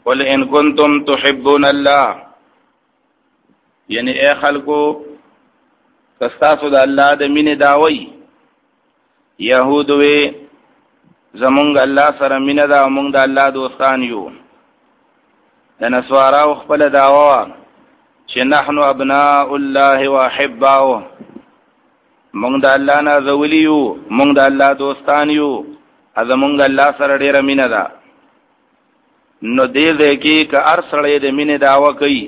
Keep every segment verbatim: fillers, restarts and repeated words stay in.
قل ان کنتم تحبون الله، یعنی اے خلقو کستاسو د الله د مینې داوی. یهود وی زمونږ الله سره مینه ده او مونږ د الله دوستان یو. د نسوارا خپل داوا چې نحنو ابناء الله واحباؤه، مونږ د الله نه زولی یو، مونږ د الله دوستان یو، از مونږ الله سره ډیره مینه ده. نو دې ځکه که هر سړی د مینې داوا کوي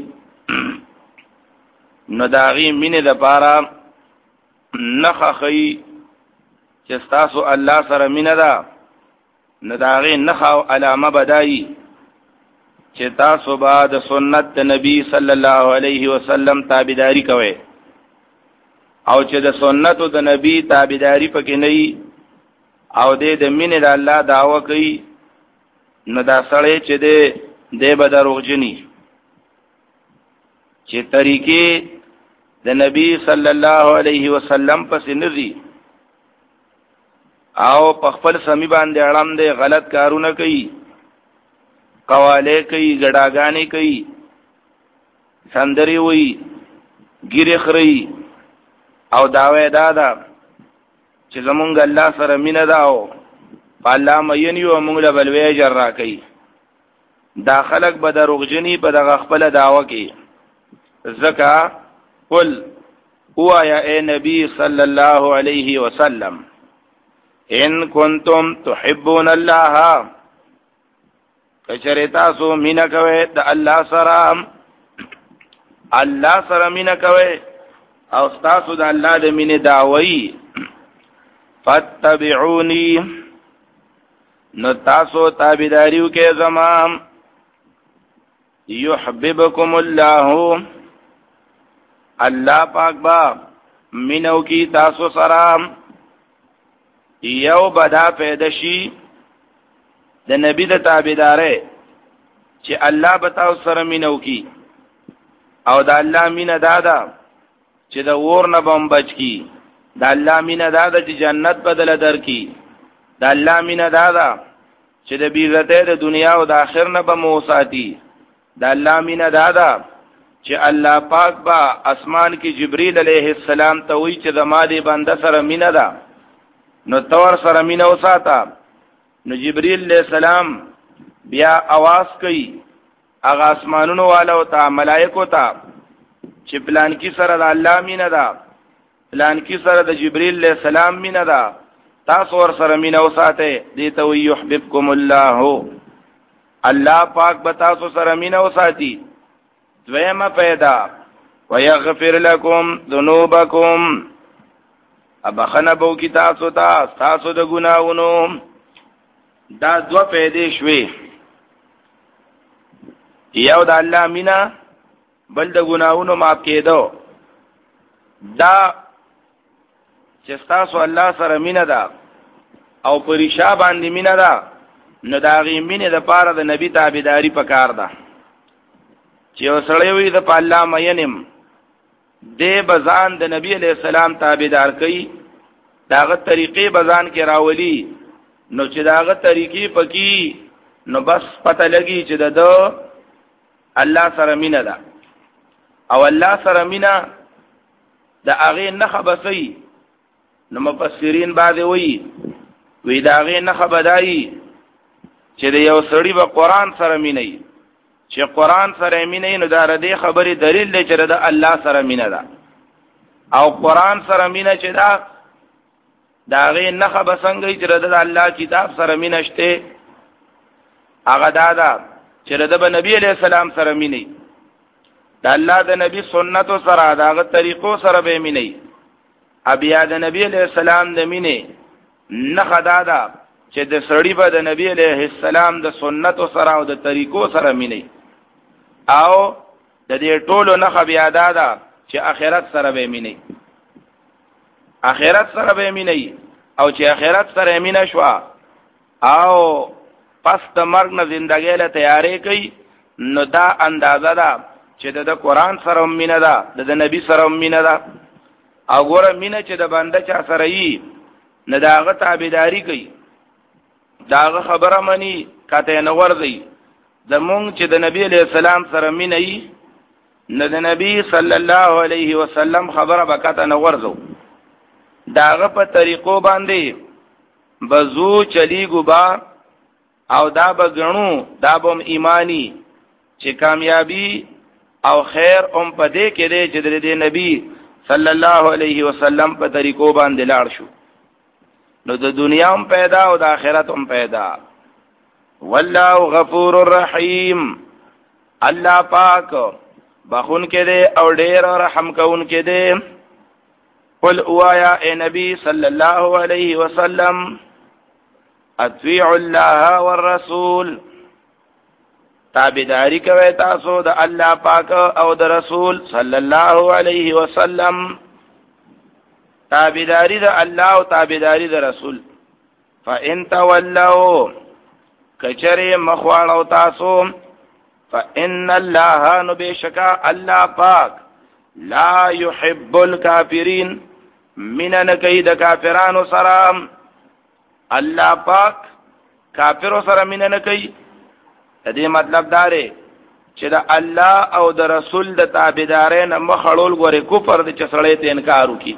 نو داغي مینې د پاره نخه خي چې تاسو الله سره مینه ده، نو داغي نخه علامه بدایي چې تاسو به د سنت د نبی صلی الله علیه وسلم تابعداري کوئ، او چې د سنتو د نبی تابعداري پکې نه وي او دې د مینې د الله دعوه کوي، نو دا سړی چې دې دې به دروغجني چې طریقې د نبی صلی الله علیه وسلم پس نزي او په خپل سمي باندې اړم دې غلط کارونه کوي، قواله کوي، ګډاګانې کوي، سندري وي، ګیره خري او داوی دادا چې زمونږ الله سره مینه ده او الله مین یو موږ له بلوي جر را کوي. دا خلق به دروغجنی په دغه خپل دعوه کې. زکا قل هو یا اے نبی صلی الله علیه وسلم ان کنتم تحبون الله، کچره تاسو مینا کوي د الله سره، الله سره مینا کوي او تاسو د الله د مینې دعوی، فاتبعونی نو تاسو تابعداریو کې زمام، یحببکم الله الله پاک با مینو کی تاسو سره. یو بدا پیدا شي د نبی د تابعداري چې الله بتاو سره مینو کی، او د الله مینه دادا چې د ور نه بم بچ کی، د الله مینه دادا چې جنت بدل در کی، د الله مینه دادا چې د بیرته د دنیا او د آخر نه به موساتی، د الله مینه دادا چې الله پاک با اسمان کې جبرئیل علیه السلام ته وی چې زما دې بنده سره مینه ده، نو تور سره مینه وساته. نو جبرئیل علیہ السلام بیا आवाज کوي هغه اسمانونو والو ته، ملائکو ته چې پلان کې سره د الله مینه ده، پلان کې سره د جبرئیل علیہ السلام مینه ده، تاسو ور سره مینه وساته. دې ته وی یحببکم الله، الله پاک به تاسو سره مینه وساتي. دویمه پیدا ويغفر لكم ذنوبكم، ابخنه بو کی تاسو ته تاسو د ګناونو. دا دو پیدې شوي، یو د الله مینا، بل د ګناونو معاف کېدو. دا چې تاسو الله سره مینا ده او پریشا باندې مینا ده، نو دا غي مینه د پاره د نبی تابعداري پکار ده. چې وسړی وي د الله مینم دې بزان د نبی علیہ السلام تابعدار کوي، داغه طریقې بزان کې راولي، نو چې داغه طریقې پکې نو بس پته لګي چې د الله سره مینه ده. او الله سره مینه د هغه نه خبسي. نو مفسرین بعد وی وی دا هغه نه خبدای چې د یو سړی په قران سره مینه، چې قران سره مینه نو دا ردی خبرې دلیل دی چې د الله سره مینه ده. او قران سره مینه چې دا دا غي نه خبسنګي چې د الله کتاب سره مینه شته، هغه دا ده چې د نبی علیہ السلام سره مینه، د الله د نبی سنت سره داغه طریقو سره به مینه. ابیا د نبی علیہ السلام د مینه نه خدا ده چې د سړی په د نبی علیہ السلام د سنت سره او د طریقو سره مینه، او د دې ټولو نه بیا دا ده چې آخرت سره به مینه، آخرت سره به مینه. او چې آخرت سره مینه شو او پس د مرګ نه ژوندۍ له تیارې کوي، نو دا اندازه ده چې د قرآن سره مینه ده، د نبی سره مینه ده. او ګوره مینه چې د بنده چا سره یي نه داغه تابعداري کوي، داغه خبره مني کته نه ورځي، زمونږ چې د نبی علیہ السلام سره مینه ای نه د نبی صلی الله علیه وسلم خبره بکته نه ورزو داغه په طریقو باندې بزو چلیګو با او دا بغنو دا بم ایمانی چې کامیابی او خیر هم پدې کې دی چې د نبی صلی الله علیه وسلم په طریقو باندې لاړ شو نو د دنیا هم پیدا او د آخرت هم پیدا والله غفور الرحیم الله پاک بخون کې دی او ډېر رحم کون کې دی قل اوایا اے نبی صلی الله علیه وسلم اطیعوا الله والرسول تابعداری کوي تاسو د الله پاک او د رسول صلی الله علیه وسلم تابعداری د الله او تابعداری د رسول فان تولوا کچره مخواړو تاسو فان الله نبشکا الله پاک لا يحب الكافرين من نکید کافرانو سره الله پاک کافرو سره من نکید دې مطلب داره چې د الله او د رسول د تابعدارین مخړول غوري کفر د چسړې ته انکار وکي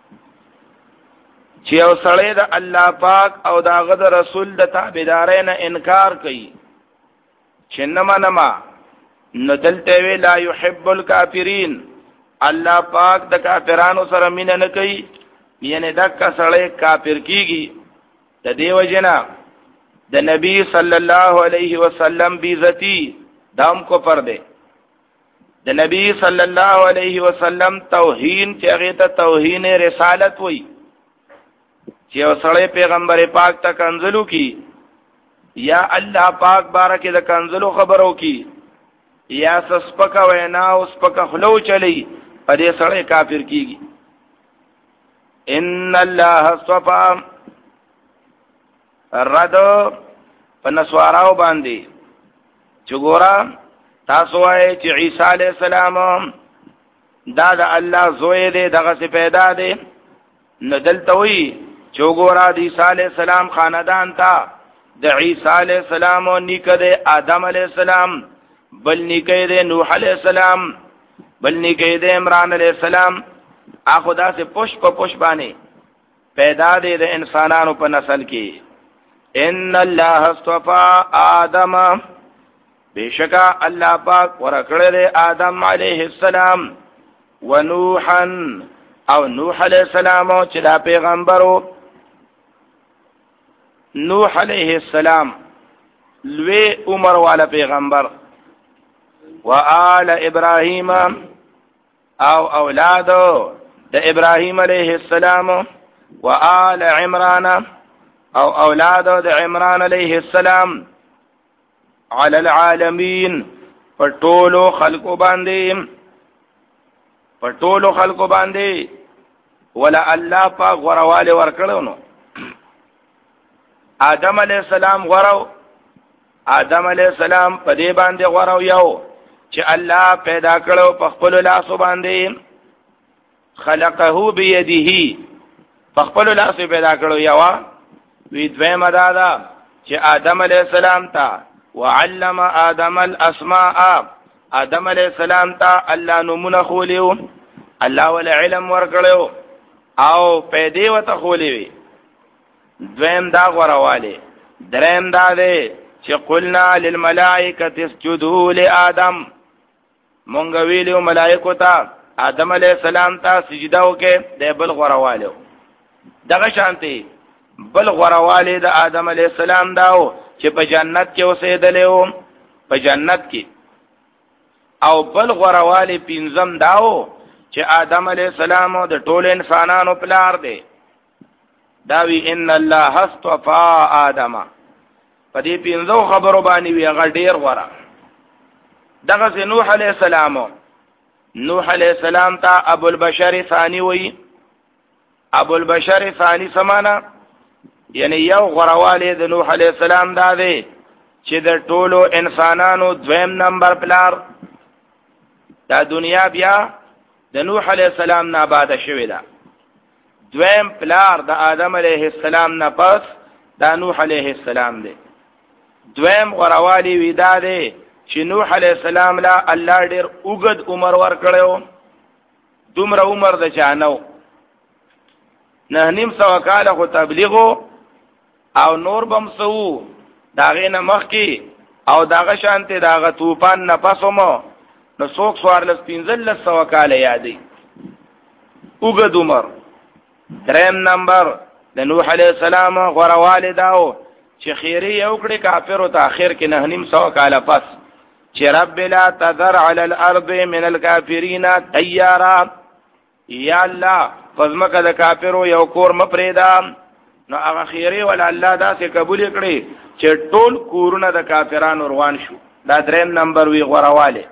چې او سړی د الله پاک او داغه د رسول د تابعدارین انکار کوي چې نما نما ندلته وی لا يحب الكافرين الله پاک د کافرانو سره مینه نه کوي یعنی دا کسړی کافر کیږي د دیو جنا د نبی صلی الله علیه وسلم بیزتی دام کفر دی د نبی صلی الله علیه وسلم توهین چې هغه ته توهین رسالت وای چې وسړی پیغمبر پاک ته کنزلو کی یا الله پاک بارکه د کنزلو خبرو کی یا سسپکا وینا او سپکا خلو چلی پدې سړی کافر کیږي ان الله اصطفى رد پنسواراو باندې چګورا تاسو وایي چې عیسی علی السلام دا د الله زوی دی دغه څه پیدا دی ندلته وی چګورا د عیسی علی السلام خاندان ته د عیسی علی السلام او نیکه د آدم علی السلام بل نیکه د نوح علی السلام بل نیکه د عمران علی السلام اخو دا سے پوش په پوش باندې پیدا دی د انسانانو په نسل کې ان الله اصطفى آدم بشکا الله پاک ورکړل آدم علیه السلام ونوحا او نوح علیہ السلام چې دا پیغمبرو نوح علیہ السلام لوی عمر والا پیغمبر وآل ابراهیم او اولادو د ابراهیم علیہ السلام وآل عمران او اولادو د عمران علیہ السلام علی العالمین پټولو خلقو باندې پټولو خلقو باندې ولا الله پاک غرواله ورکړو نو آدم علیہ السلام غرو آدم علیہ السلام په دې باندې غرو یو چې الله پیدا کړو په خپل لاس باندې خلقه بيده په خپل لاس پیدا کړو یو وی دویمه دادا چې آدم علیہ السلام ته وعلم آدم الاسماء آدم علیہ السلام ته الله نمونه خولیو الله ول علم ورکړو او پیدې وته خولیوي دویم دا غرواله دریم دا دی چې قلنا للملائکه اسجدوا لآدم مونږ ویلو ملائکه ته آدم علیہ السلام ته سجده وکړي د بل غرواله دغه شانتي بل غرواله د آدم علیہ السلام داو چې په جنت کې اوسېدلې په جنت کې او بل غرواله پینځم داو چې آدم علیہ السلام د ټول انسانانو پلار دی داوی ان الله اصطفى آدم په دې پینځو خبرو باندې وی هغه ډیر غره دغه نوح علیہ السلام نوح علیہ السلام ته ابو البشر ثانی وی ابو البشر ثانی سمانا یعنی یو غرواله د نوح علیہ السلام دا دی چې د ټولو انسانانو دویم نمبر پلار دا دنیا بیا د نوح علیہ السلام نه آباد شوی دا دویم پلار د آدم علیہ السلام نه پس دا نوح علیہ السلام دی دویم غروالی ودا ده چې نوح علیہ السلام لا الله ډیر اوږد عمر ور کړو، دومره عمر د چانو نه نیم سو کاله خو تبلیغو او نور بم سو داغه نه مخ کی او داغه شانته داغه طوفان نه پسومو نو څوک سوار لس پنځل سو کاله یادې اوږد عمر. دریم نمبر د نوح علیہ السلام غروالی داو چې خیری یو کړي کافر او تاخير کې نه نیم سو کاله پس چې رب لا تذر علی الارض من الكافرین دیارا، یا الله فزمکه د کافرو یو کور مپریدا. نو هغه خیری ول الله دا سه قبول کړي چې ټول کورونه د کافرانو روان شو. دا دریم نمبر وی غرواله.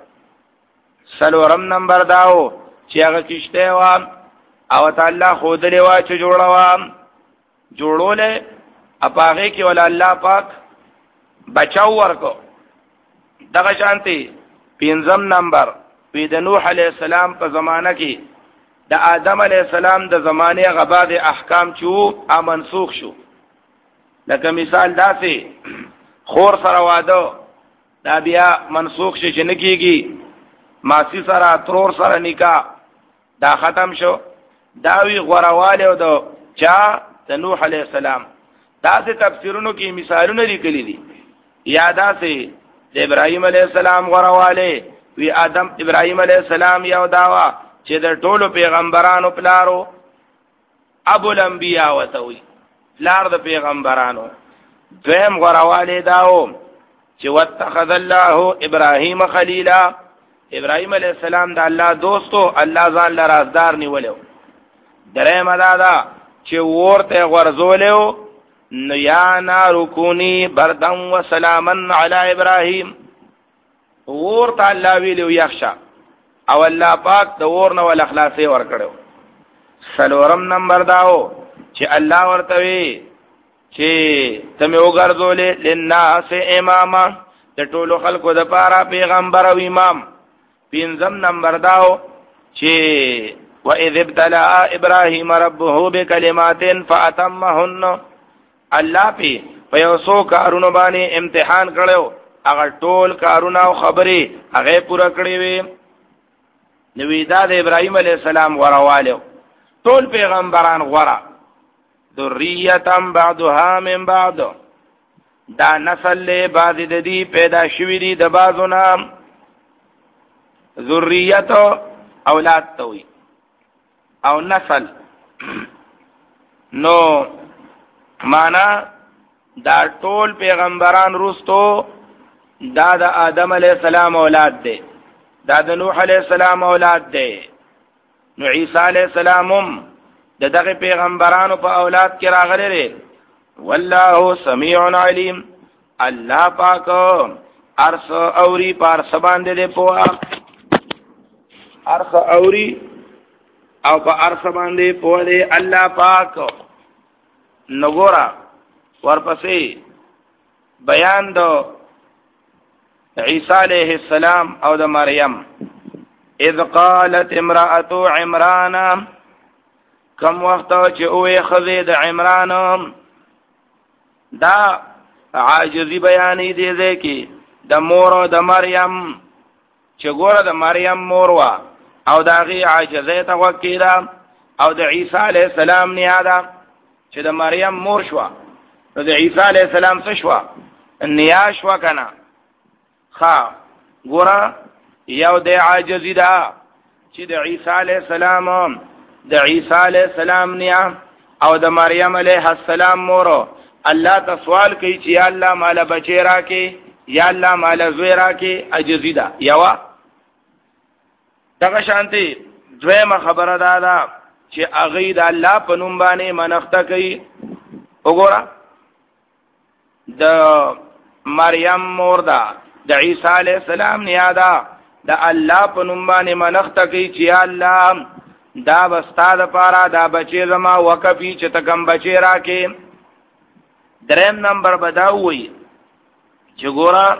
سلورم نمبر داو چې هغه کشته و او تعالی خود له وا چې جوړوا جوړوله اپاغه کې ول الله پاک بچاو ورکو. دغه شانتي پنځم نمبر په د نوح علی السلام په زمانہ کې د آدم علی السلام د زمانه غباد احکام چو ا منسوخ شو. لکه مثال داسې خور سره واده دا بیا منسوخ شي چې نکېږي، ماسی سره ترور سره نکاح دا ختم شو. داوی غرواله او د چا د نوح علی السلام داسې تفسیرونو کې مثالونه لیکلي دي. یا داسې د ابراهیم علیه السلام غرواله وی آدم ابراهیم علیه السلام یو داوا چې د ټولو پیغمبرانو پلارو ابو الانبیاء وتوي پلار د پیغمبرانو. دویم غرواله داو چې واتخذ الله ابراهیم خلیلا، ابراهیم علیه السلام د الله دوستو، الله ځان له رازدار نیولیو. دریم دا دا چې ورته غرزولیو نو یا نارو کونی بردن و سلامن علی ابراهیم، ورته الله ویلو یخشا او الله پاک د ور نه ول اخلاصي ور کړو. سلورم نمبر داو چې الله ورته وی چې تمه وګرځولې لناس اماما د ټولو خلکو د پاره پیغمبر او امام. پنځم نمبر داو چې وَإِذِ ابْتَلَى إِبْرَاهِيمَ رَبُّهُ بِكَلِمَاتٍ فَأَتَمَّهُنَّ، الله په پیسو کارونه باندې امتحان کړو، هغه ټول کارونه او خبرې هغه پوره کړې وي. نو دا د ابراهیم علیه السلام غرواله ټول پیغمبران غره ذریه بعضها من بعض، دا نسل له بعض د دې پیدا شوی دي د بعضو نام ذریت اولاد توي او نسل. نو معنا دا ټول پیغمبران رستو دا د آدم علیہ السلام اولاد دي، دا د نوح علیہ السلام اولاد دي. نو عیسی علیہ السلام هم د دغه پیغمبرانو په اولاد کې راغلي دي. والله سمیع علیم، الله پاک ارس اوري پار سبان دي په ارس اوري او په ارس باندې په دې الله پاک. نګورا ورپسې بیان دو عیسی علیہ السلام او د مریم. اذ قالت امرأة عمران، کم وقت چې اوې خزې د عمران، دا عاجزی بیانی دی دی کی د مور د مریم چې ګوره د مریم مور وا او داغي عاجزه ته وکیلا او د عیسی علیہ السلام نیاده چې د مریم مور شو، نو د عیسی علیہ السلام څه شو؟ نیا شو کنه. ها ګوره یو د عاجزی دا چې د عیسی علیہ السلام د عیسی علیہ السلام نیا او د مریم علیہ السلام مور الله ته سوال کوي چې یا الله مال بچی راکې، یا الله مال زوی راکې، عاجزی دا یو. دغه شانتي دویمه خبره دا ده چې هغه د الله په نوم باندې منښت کوي. وګوره د مریم مور دا د عیسی علیہ السلام نیادا د الله په نوم باندې منښت کوي چې یا الله دا بستاده پارا دا بچی زما وقفي چې تکم بچی راکې. دریم نمبر بداوي چې ګوره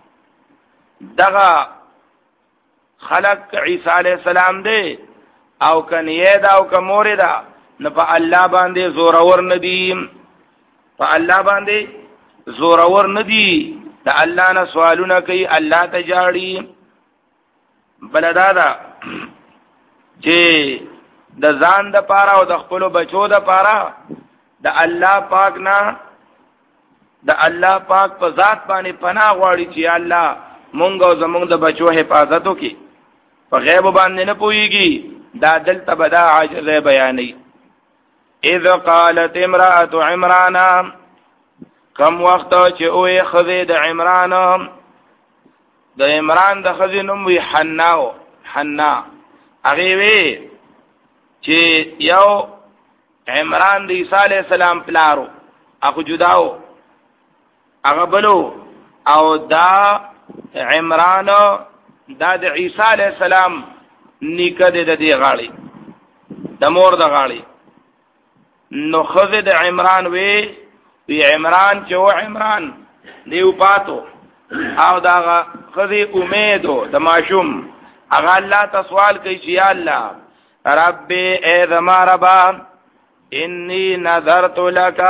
دغه خلق عیسی علیہ السلام دی او کنیه دا او کمور دا نه په الله باندې زور اور ندیم، په الله باندې زورور ندی د الله نه سوالونه کوي الله ته جاړي بلدا دا چې د ځان د پاره او د خپل بچو د پاره د الله پاک نه د الله پاک په ذات باندې پناه غواړي چې الله مونږ او زمونږ د بچو حفاظت وکړي په غیب باندې نه پويږي دا دلته بدا عاجز بیانې اذ قالت امراه عمران کم وخت چې اوې خذې د عمران د عمران د خذې نوم وی حنا حنا هغه وی چې یو عمران د عیسی علی السلام پلارو اخو جداو هغه بلو او دا عمران دا د عیسی علی السلام نیکه د دې غاړي د مور د غاړي نو خذ د عمران وی وی عمران چې و عمران دیو پاتو او دا خذ امیدو د ماشوم هغه الله تسوال کوي چې یا الله رب ای ذما ربا انی نذرت لك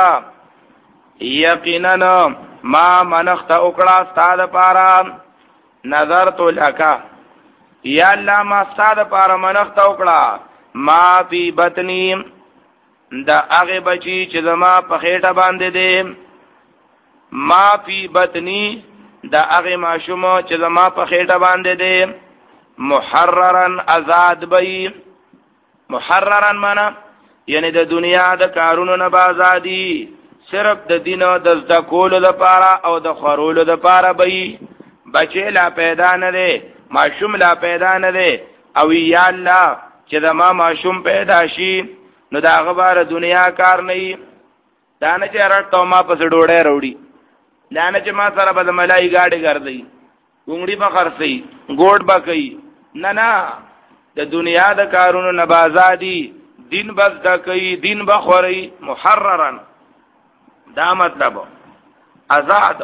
یقینا ما منخت اکڑا استاد پارا نظرت لکا یا اللہ ما استاد پارا منخت اکڑا ما فی بطنی دا اغی بچی چی زما پخیٹا باندے دے ما فی بطنی دا اغی ماشومو چی زما پخیٹا باندے دے محررن ازاد بئی محررن مانا یعنی د دنیا د کارونو نه بازادي صرف د دین او د زده کولو لپاره او د خورولو لپاره به بچی لا پیدا نه دی ماشوم لا پیدا نه دی او یا الله چې دا ما ماشوم پیدا شي نو دا غبار دنیا کار نه دا نه چې راټو ما پس ډوړې وروړي دا نه چې ما سره به ملای گاډي ګرځي ګونګړي به خرڅي ګوډ به کوي نه نه د دنیا د کارونو نه بازادي دین بس دا کوي دین بخوري محررن دا مطلب آزاد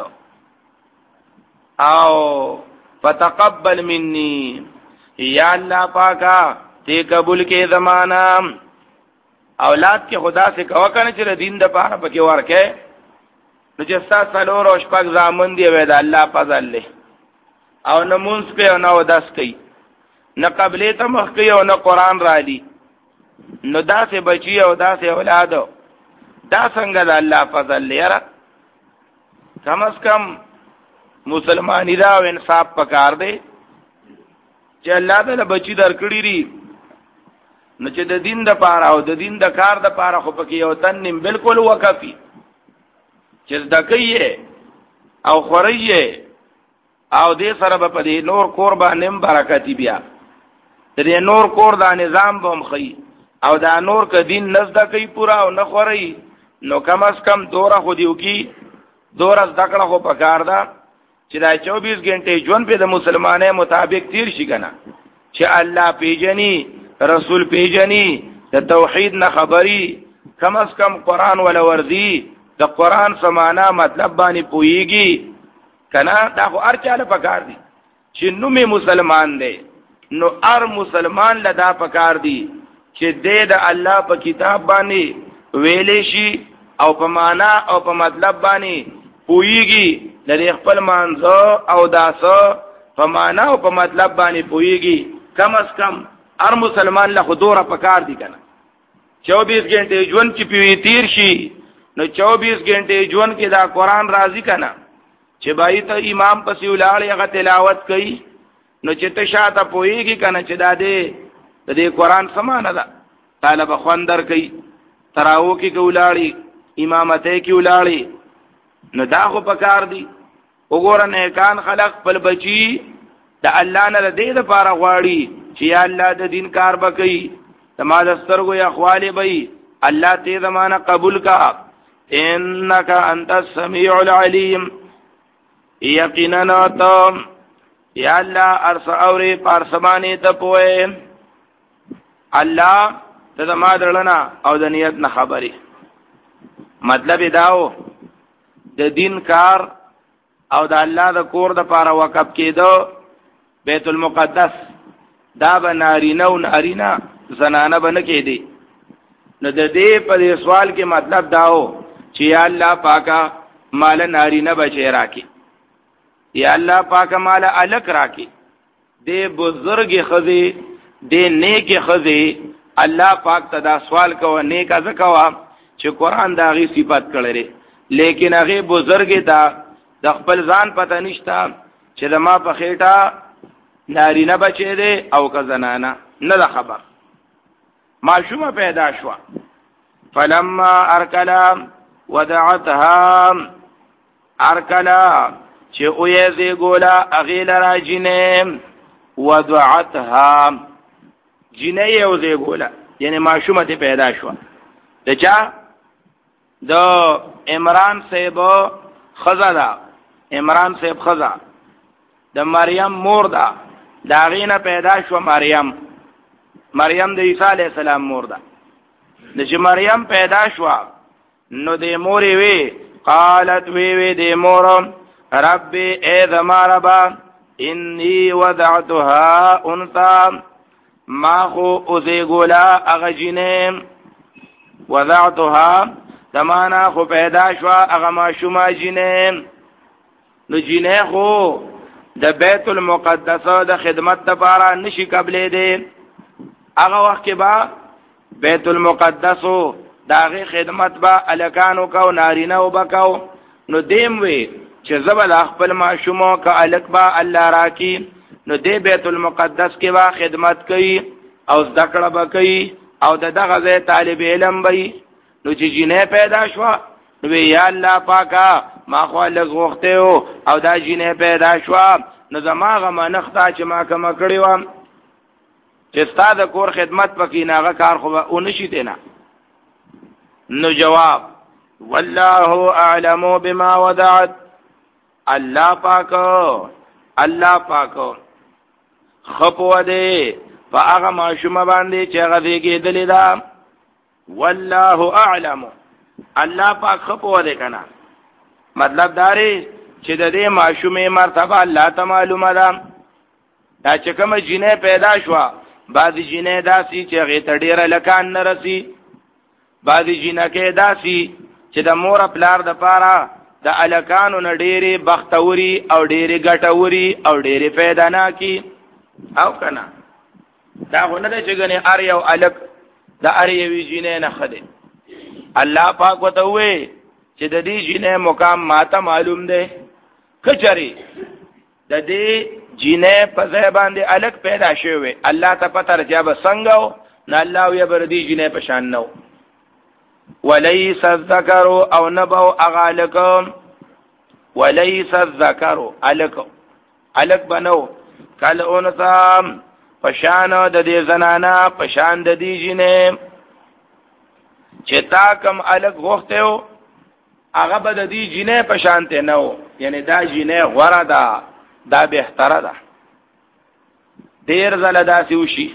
او فتقبل مني یا الله پاکا ته قبول کې زمانہ اولاد کې خدا سے کوا کنه چې دین د پاره پکې ورکه نو چې تاسو څلور او شپږ ځامن دی وې دا الله فضل له او نمونځ په او نو داس کوي نه قبلې ته مخ کوي او نه قران را دي نو دا سه بچي او دا سه اولاد دا څنګه د الله فضل لري کم از کم مسلمانی دا او انصاف پکار دی چې الله تعالی بچی درکړي ری نو چې د دین د پاره او د دین د کار د پاره خو پکې یو تنم بالکل وکفي چې دکې او خوري او دې سره په دې نور کور باندې برکتی بیا دې نور کور دا نظام به مخې او دا نور ک دین نزد کوي پورا او نه خوري نو کم از کم دوره خو دیو کی دوره ذکر خو پکار دا چې دا چوبیس غنټه ژوند په د مسلمانې مطابق تیر شي کنه چې الله پیجنی رسول پیجنی د توحید نه خبري کم از کم قران ولا وردی د قران سمانا مطلب باندې پويږي کنه دا خو ارچاله پکار دي چې نو می مسلمان دی نو ار مسلمان لدا پکار دی چې د الله په کتاب باندې ویلې شي او په معنا او په مطلب باندې پويږي د خپل مانزه او داسه په معنا او په مطلب باندې پويږي کم از کم ار مسلمان له خودوره پکار دی کنه چوبیس غنټه ژوند چې پیوي تیر شي نو چوبیس غنټه ژوند کې دا قران راضي کنه چې بای ته امام پسې ولاړ هغه تلاوت کوي نو چې ته شاته پويږي کنه چې دا دې د دې قران سمانه ده طالب خوندر کوي تراو کې کولاړي امامته کې ولاړي نو دا خو پکار دی وګوره نه کان خلق خپل بچي د الله نه دې د پاره غواړي چې یا الله د دین کار وکړي تما د سترګو یا خواله به الله ته زمانہ قبول کا انک انت السمیع العلیم یقینا تم یا الله ارس اوري پارسمانه ته پوهه الله ته زما درلنا او د نیت نه خبري مطلب داو د دین کار او د الله د کور د پاره وقف کېدو بیت المقدس دا بنارینه او نارینا زنانه بنه کېدی نو د دې په سوال کې مطلب داو چې یا الله پاکا مال نارینه بچی راکی یا الله پاک مال الک راکی دې بزرگ خزی دې نیک خزی الله پاک تدا سوال کوه نیک از کوه چې قران دا غي صفات کړي لیکن هغه بزرگ دا د خپل ځان پته نشتا چې د ما په خېټه نارینه بچی دی او که زنانه نه ده خبر معشومه پیدا شو فلما ارکلا ودعتها ارکلا چې اوې زی ګولا اغیل را جنې ودعتها جنې یو زی ګولا یعنی معشومه پیدا شو د چا د عمران صاحب خزا دا عمران صاحب خزا د مریم مور دا دا غینه پیدا شو مریم مریم د عیسی علی السلام مور دا د چې مریم پیدا شو نو د مور وی قالت وی وی د مور ربي اذ ما ربا اني وضعتها انثى ما خو اوزیګولا اغجنه وضعتها تمانا خو پیدا شو اغه ما شوما جنه نو جنه خو د بیت المقدس د خدمت لپاره نشي قبلې دي هغه وخت کې با بیت المقدس داغه خدمت با الکانو کو نارینه وبکاو نو دیم وی چې زبل خپل معشومو کا الک با الله راکی نو دی بیت المقدس کې با خدمت کوي او ذکر با کوي او دغه ځای طالب علم وي نو چې جنې پیدا شو نو یا الله پاکا ما خو لغوخته او دا جنې پیدا شو نو زماغه ما نختا چې ما کما کړی و چې ستاد کور خدمت پکې ناغه کار خو او نشي دینا نو جواب والله اعلم بما وضعت الله پاک الله پاک خپو دې فاغه ماشومه باندې چې هغه دیګې دلې دا والله اعلم الله پاک خپو دې کنا مطلب داري چې د دې ماشومه مرتبه الله ته معلومه ده دا چې کوم جنې پیدا شو بعضی جنې داسي چې هغه ته ډیره لکان نه رسی بعضی جنکه داسي چې د مور پلار د پاره د الکانو نه ډېری بختوري او ډېری ګټوري او ډېری پیدا نه کی او کنه دا غونه چې غني ار یو الک د ار یو جنې نه خده الله پاک وته وې چې د دې جنې مقام ماته معلوم ده کچري د دې جنې په ځای باندې الک پیدا شوی الله ته پته رجاب څنګه نه الله یې بر دې جنې په شان نو وليس الذكر او نبو اغالکم وليس الذكر الک الک بنو کل انثى پشان د دې زنانا پشان د دې جنې چې تا کم الک وخته هغه به د دې جنې پشان ته نو یعنی دا جنې غوړه ده دا بهتره ده ډیر زله داسې وشي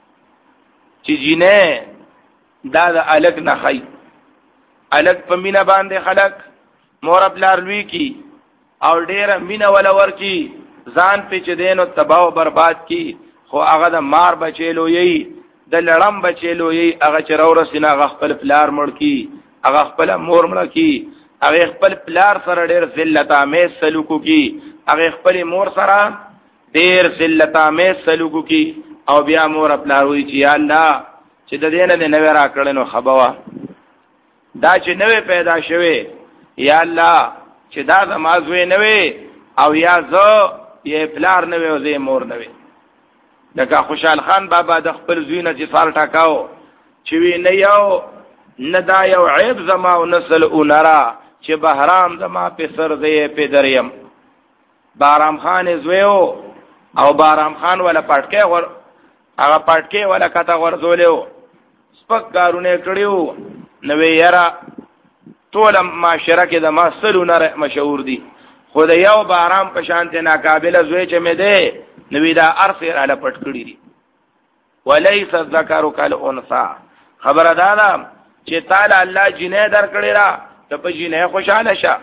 چې جنې دا د الک نه خي الک په مینا باندې خلق مور بلار لوي کی او ډیر مینا ولا ور کی ځان په چ دینو تباہ او برباد کی خو هغه د مار بچیلو یی د لړم بچیلو یی هغه چرور سینا خپل پلار مړ کی هغه خپل مور مړ کی هغه خپل پلار سره ډیر ذلت امه سلوکو کی هغه خپل مور سره ډیر ذلت امه سلوکو کی او بیا مور پلار وی چې یا الله چې د دینه نه نوې را کړنو خبوا دا چې نوې پیدا شوه یا الله چې دا زمازوي نوې او یا زو یې پلار نوې او زې مور نوې دغه خوشحال خان بابا د خپل زوینه چې فال ټاکاو چې وی نه یو نه دا یو عیب زما او نسل او نرا چې بهرام زما په سر دې په دریم بارام خان زویو او بارام خان ولا پټکه ور هغه پټکه ولا کته ورزولیو سپک کارونه کړیو نوې یرا ټول معاشره کې د مسلو نه مشهور دي خو د یو بارام په شانته ناقابل زوی چې مې ده نوې دا ارث اله پټ کړی دي وليس الذكر كالانثى خبر ادا چې تعالی الله جنې در کړی را ته په جنې خوشاله شه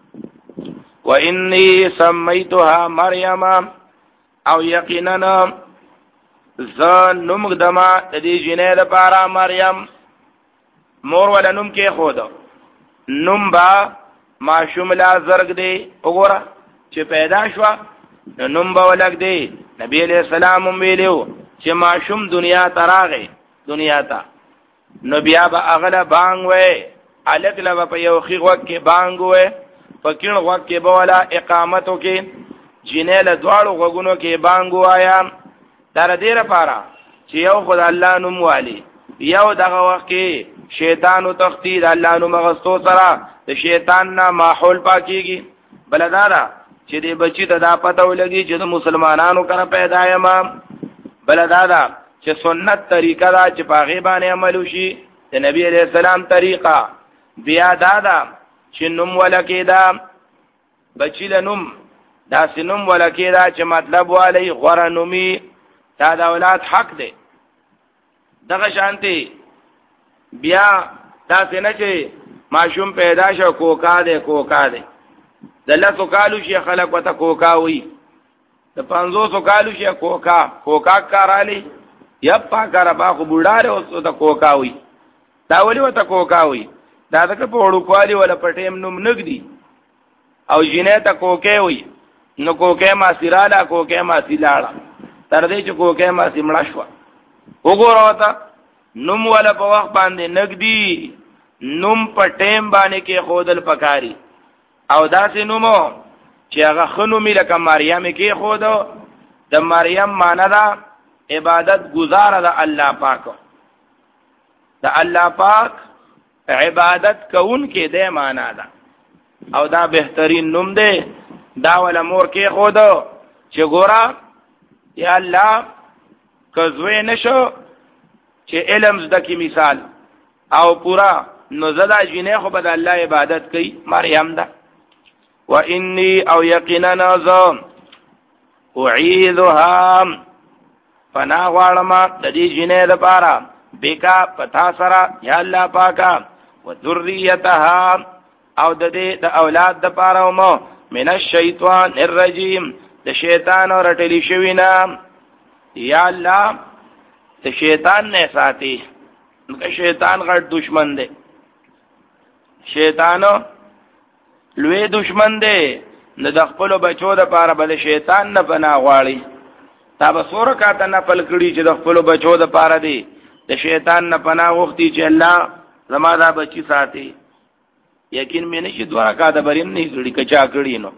واني سميتها مريم او یقینا ز نوم دما د دې جنې لپاره مریم مور ولا نوم کې خود نوم با ماشوم لا زرګ دی وګوره چې پیدا شو نو نوم به ولګ دی. نبی علیہ السلام ویلو چې ماشوم دنیا ته راغی دنیا ته نو بیا به اغله بانګ وې الک لا په یو خي وخت کې بانګ وې په کین وخت کې به ولا اقامتو کې جنې له دواړو غوګونو کې بانګ وایا تر دې لپاره چې یو خدای الله نوم والی یو دغه وخت کې شیطان او تختی د الله نوم غستو سره د شیطان نه ماحول پاکيږي. بلدارا چې دې بچی ته دا پته ولګي چې د مسلمانانو کنه پیدا یم. بلدارا چې سنت طریقه دا چې پاغي باندې عمل وشي د نبی عليه السلام طریقه. بیا دادا چې نوم ولکې دا بچی له نوم دا سنوم ولکې دا چې مطلب والی غره نومي دا د اولاد حق دی. دغه شانتي بیا دا څنګه چې ماشوم پیدا شو کوکا دی کوکا دی د لسو کالو شي خلک وته کوکا وي د پنځوسو کالو شي کوکا کوکا کارالی یپا کارا با خو بوډاره اوس ته کوکا وي دا ولي وته کوکا وي دا دغه په وړو کوالي ولا پټیم نوم نګدي او جنې ته کوکې وي نو کوکې ما سیراله کوکې ما سیلاړه تر دې چې کوکې ما سیمړه شو وګوره وته نوم ولا په وخت باندې نګدي نوم په ټیم باندې کې خودل پکاري او داسې نومو چې هغه خنو می لکه مریم کې خودو د مریم معنا دا عبادت گزار د الله پاک د الله پاک عبادت کون کې دې معنا دا او دا بهترین نوم دی دا ولا مور کې خودو چې ګورا یا الله کزوې نشو چې علم زده کی مثال او پورا نو زدا جنې خو بد الله عبادت کوي مریم دا و انی او یقینا نظم اعیذها فنا غوالما د دې جنې لپاره بیکا پتا سره یا الله پاکا و ذریتها او د دې د اولاد لپاره مو من الشیطان الرجیم د شیطان اور ټلی شوینا یا الله ته شیطان نه ساتي نو شیطان غټ دشمن دی شیطانو لوی دشمن دی نه د خپل بچو د پاره بل شیطان نه پناه غواړي تا به سور کاته نه پل کړي چې د خپل بچو د پاره دی د شیطان نه پناه وختي چې الله زما دا بچی ساتي یقین مې نشي دوه کاته بریم نه کړي کچا کړي نو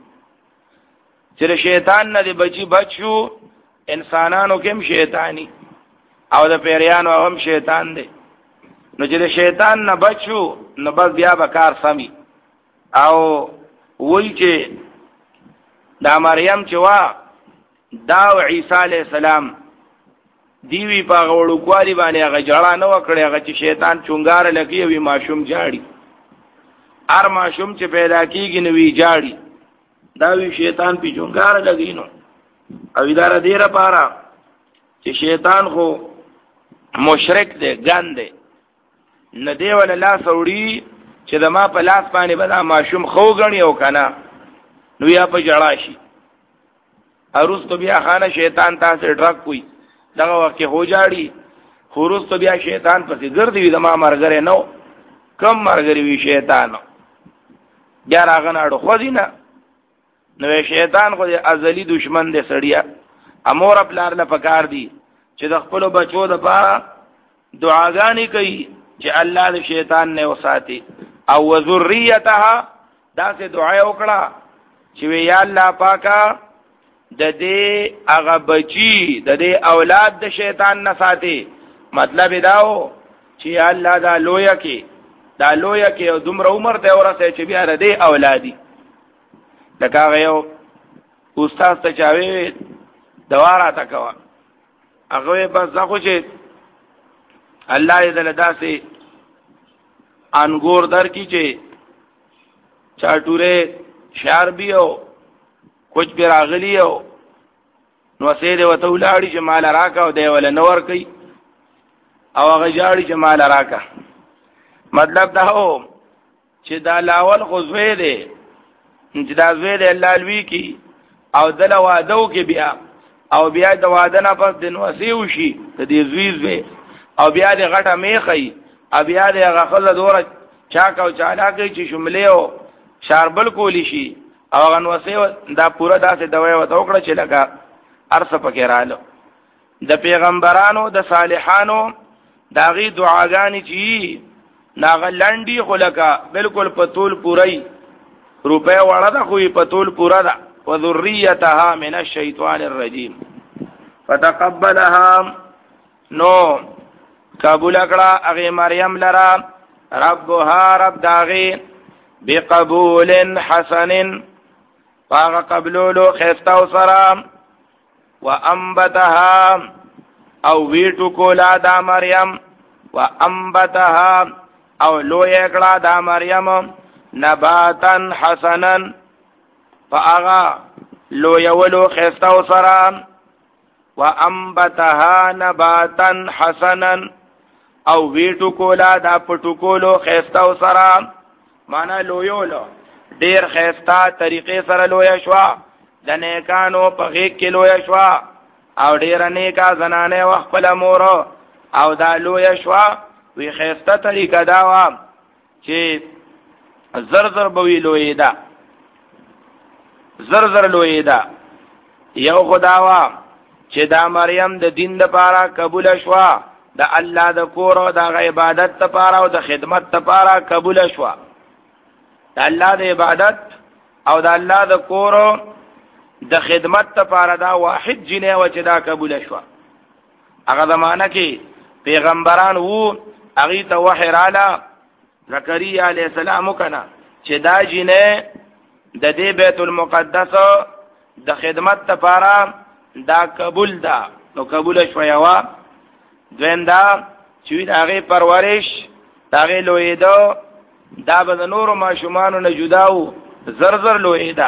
چې شیطان نه دی بچی بچو انسانانو کې شیطانی او د پیریانو هم شیطان دی نو چې د شیطان نه بچو نو بس بیا به کار سمي او وای چې دا مریم چې وا دا عیسی علی السلام دیوی په غوړو کوالي باندې هغه جړه نه وکړي هغه چې شیطان چونګار لګي وي ماشوم جاړي ار ماشوم چې پیدا کیږي نو وی جاړي دا وی شیطان په چونګار لګي نو او اداره دیره پاره چې شیطان خو مشرک دی ګان دی نه دی ولا لاس وړي چې د ما په لاس باندې به دا ماشوم خو غني او کنه نو یا په جړا شي اروس تو بیا خانه شیطان تاسو ډرک کوي دغه وخت هو جاړي خروس تو بیا شیطان پسې ګرځي د ما مرګره نو کم مرګري وی شیطان بیا راغناړو خو دینه نو شیطان خو ازلی دشمن دی سړیا امور خپلار نه پکار دی چې د خپل بچو د پاره دعاګانې کوي چې الله د شیطان نه وساتي او ذریتها دا سه دعا وکړه چې یا الله پاکا د دې هغه بچی د دې اولاد د شیطان نه ساتي مطلب داو چې الله دا لویا کې دا لویا کې او دومره عمر ته ورسه چې بیا د دې اولادي لکه یو استاد ته چاوي دواره تا کوا هغه بس ځکه چې الله دې دلداسه انګور در کی چې چاټوره شعر بیو کچھ پیر اغلیو نو سیده و تولاړي چې مال راکا او دی ول نور کوي او هغه جاړي چې مال راکا مطلب دا هو چې دا لاول خو زوی دی چې دا زوی دی الله لوي کی او دل وادو کې بیا او بیا د واده نه پس د نوسیو شي ته دې زوی زوی او بیا د غټه میخي او بیا د غخله دوره چاک او چالاکي چې شملې او شاربل کولی شي او غنوسه دا پورا داسې دوی وته وکړه چې لکه ارسه پکې رالو. د پیغمبرانو د صالحانو داغي دعاګانې چې ناغه لنډي خلکا بالکل پتول پورای روپے وړه ده خو پتول پورا ده. وذریتها من الشیطان الرجیم فتقبلها نو قبول کړه هغه مریم لرا ربها رب داغي بقبول حسن فاغ قبلولو خیستا و سرام وانبتها او ویٹو کولا دا مریم وانبتها او لو یکڑا دا مریم نباتا حسنا فاغا لو یولو خیستا و سرام وانبتها نباتا حسنا او ویٹو کولا دا پټو کولو خیستا و سرام مانا لویولو ډیر خیستا طریقې سره لویا شوا د نیکانو په غیږ کې لویا شوا او ډیر نیکا زنانه وخت په مور او دا لویا شوا وی خیستا طریقه دا وا چې زر زر بوی لوی دا زر زر لوی دا یو خداوا چې دا مریم د دین لپاره قبول شوا د الله د کور او د عبادت لپاره او د خدمت لپاره قبول شوا د الله د عبادت او د الله د کور د خدمت لپاره دا واحد جنې و چې دا قبول شو. هغه زمانہ کې پیغمبران وو هغه ته وحی رااله زکریا علیہ السلام کنا چې دا جنې د دې بیت المقدس د خدمت لپاره دا قبول دا نو قبول شو. یوا دویندا چې هغه پرورش هغه لویدو دا به د نورو ماشومانو نه جداو زر زر لویدا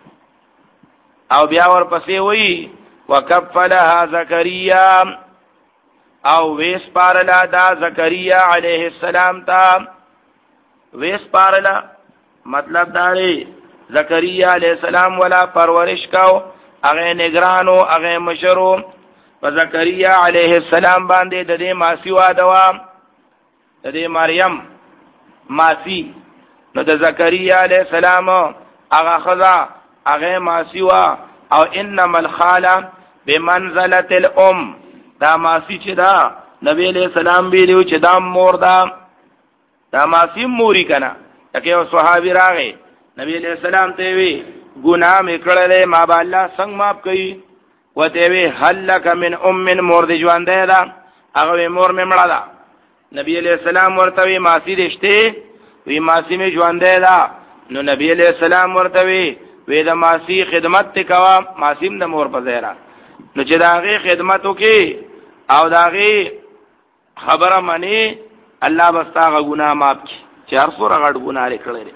او بیا ورپسې وی وکفلها زکریا او ویس پارلا دا زکریا علیہ السلام تا ویس پارلا مطلب داری زکریا علیہ السلام ولا پرورش کاو اغه نگرانو اغه مشرو و زکریا علیہ السلام باندې د دې ماسی وادوا د دې مریم ماسی نو د زکریا علیہ السلام اغا خدا اغه ماسی وا او انما الخاله بمنزله الام دا ماسی چې دا نبی علیہ السلام ویلو چې دا مور دا دا ماسی موري کنا تکه صحابي راغې نبی علیہ السلام ته وی ګناه میکړلې ما با الله څنګه معاف کړي وته وی هل لك من ام مور دې ژوند ده هغه مور مې مړه ده. نبی علیہ السلام ورته وی ماسی دشته وی ماسی می ژوند ده نو نبی علیہ السلام ورته وی وی د ماسی خدمت تکوا ماسیم د مور په ځای نو چې داغه خدمت وکي او داغه خبره مانی الله بستاغه ګناه معاف کی چې هر څوره غړ ګناه لري کړی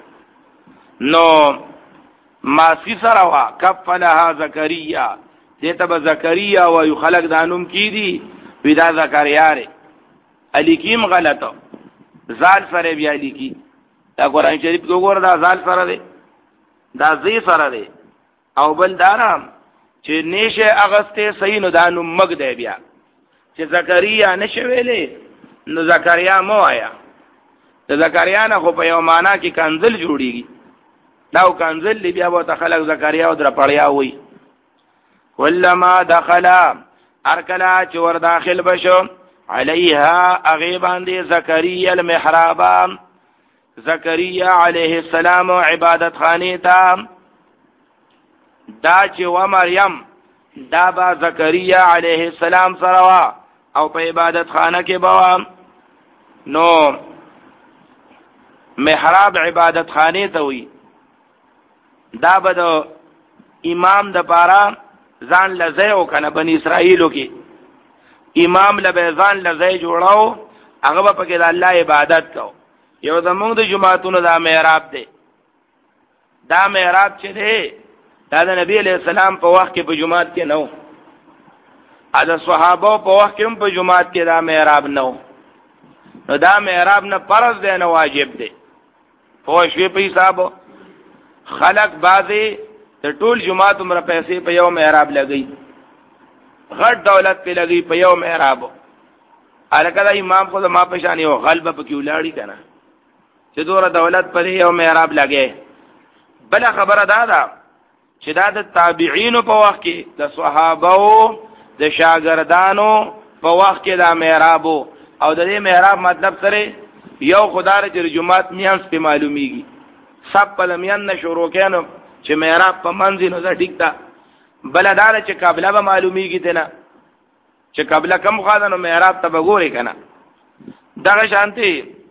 نو ماسی سره وا کفلها زکریا دته به زکریا او یو خلق دانوم کی دي ودا زکریا ر الیکیم غلطو زال سره بیا لیکي دا قرآن شریف کو ګور دا زال سره دی دا زی سره دی او بل دارم چې نشه اغسته صحیح نو دانو مګ دی بیا چې زکریا نشه ویلې نو زکریا مو آیا د زکریا نه خو په یو معنا کې کنزل جوړیږي دا کنزل دی بیا وته خلق زکریا او در پړیا وای ولما دخل ارکلا چې ور داخل بشو علیها اغیبان دی زکریا المحراب زکریا علیہ السلام عبادت خانی تا دا چې و مریم دا با زکریا علیہ السلام سروا او په عبادت خانه کې بوا نو محراب عبادت خانه ته وی دا به د امام د پارا ځان لزه او کنه بنی اسرائیلو کې امام لبه ځان لزه جوړاو هغه په کې د الله عبادت کو. یو زمونږ د جمعهتونو دا محراب دی دا محراب چې دی دا د نبی علیہ السلام په وخت کې په جمعات کې نو ا د صحابه په وخت کې هم په جمعات کې دا محراب نو نو دا محراب نه فرض دی نه واجب دی خو شوی په حساب خلق بعضی د ټول جمعات عمر پیسې په یو محراب لګی غټ دولت په لګی په یو محراب الکه دا امام خو ما پېښانی او غلبه په کې ولاړی کنه چې دوره دولت په یو محراب لګی بل خبره دا ده چې دا د تابعین په وخت کې د صحابه د شاګردانو په وخت کې دا محراب او د دې محراب مطلب سره یو خدای چې جمعات میانس په معلومیږي سب په میان نه شروع کینو چې محراب په منځ نو ځ ټیک تا بل دا چې قبله به معلومیږي ته نه چې قبله کم خدانو محراب ته وګوري کنه دغه شانتي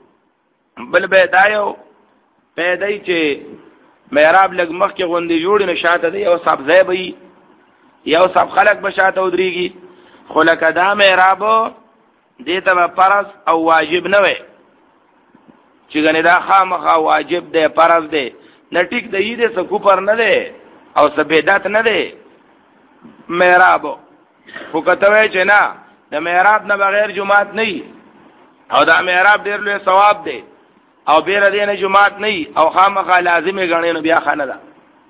بل به دایو پیدای چې محراب لګ مخ کې غوندي جوړ نه شاته دی او صاحب زیبي یو صاحب خلق بشاته ودريږي خلق دا محراب دې ته فرض او واجب نه وي چې غني دا خامخا واجب دی فرض دی نه ټیک دی دې څه کوپر نه دی او څه بدعت نه دی محراب خو کته وای چې نه د محراب نه بغیر جمعات نه او دا محراب ډیر لوی ثواب دی او بیر دینه جمعات نه او خامخا لازمي غنی نو بیا خانه ده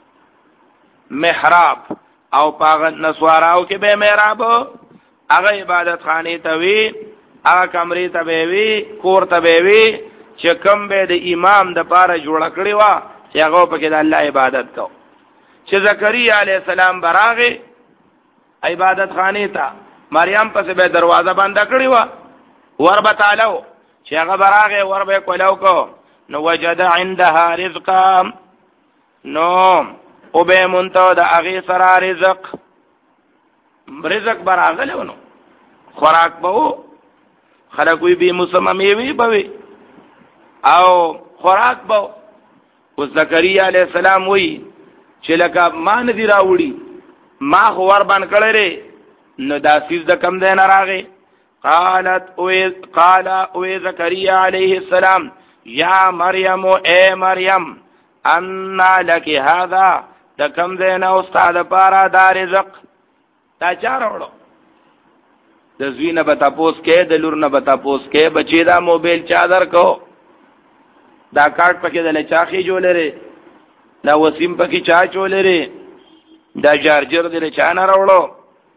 محراب او پاغ نسواراو کې به محراب هغه عبادت خانه ته وی هغه کمرې ته به وی کور ته به وی چې کوم به د امام د پاره جوړ کړی و چې هغه په کې د الله عبادت کو چې زکریا علی السلام براغه عبادت خانه ته مریم پس به دروازه بند کړی و ور به تعالی چې هغه براغه ور به کولو کو نو وجد عندها رزقا نو او به مونته د هغه سره رزق رزق براغه له نو خوراک به خلکوی به مسممی وی به او خوراک به او زکریا علی السلام وی چې لکه ما ندی راوړي ما خور بان کړره نو دا سیز د کم دین راغی قالت او قال او زكريا عليه السلام يا مريم اے مريم ان لك هذا د کم دینا استاد پارا دا رزق تا چا وروړو د زوینه بتا پوس کې د لور نه بتا پوس کې بچی دا موبایل چادر کو دا کارت پکې د لچاخي جوړلره دا وسیم پکې چا چولره دا چارجر دې چا نه وروړو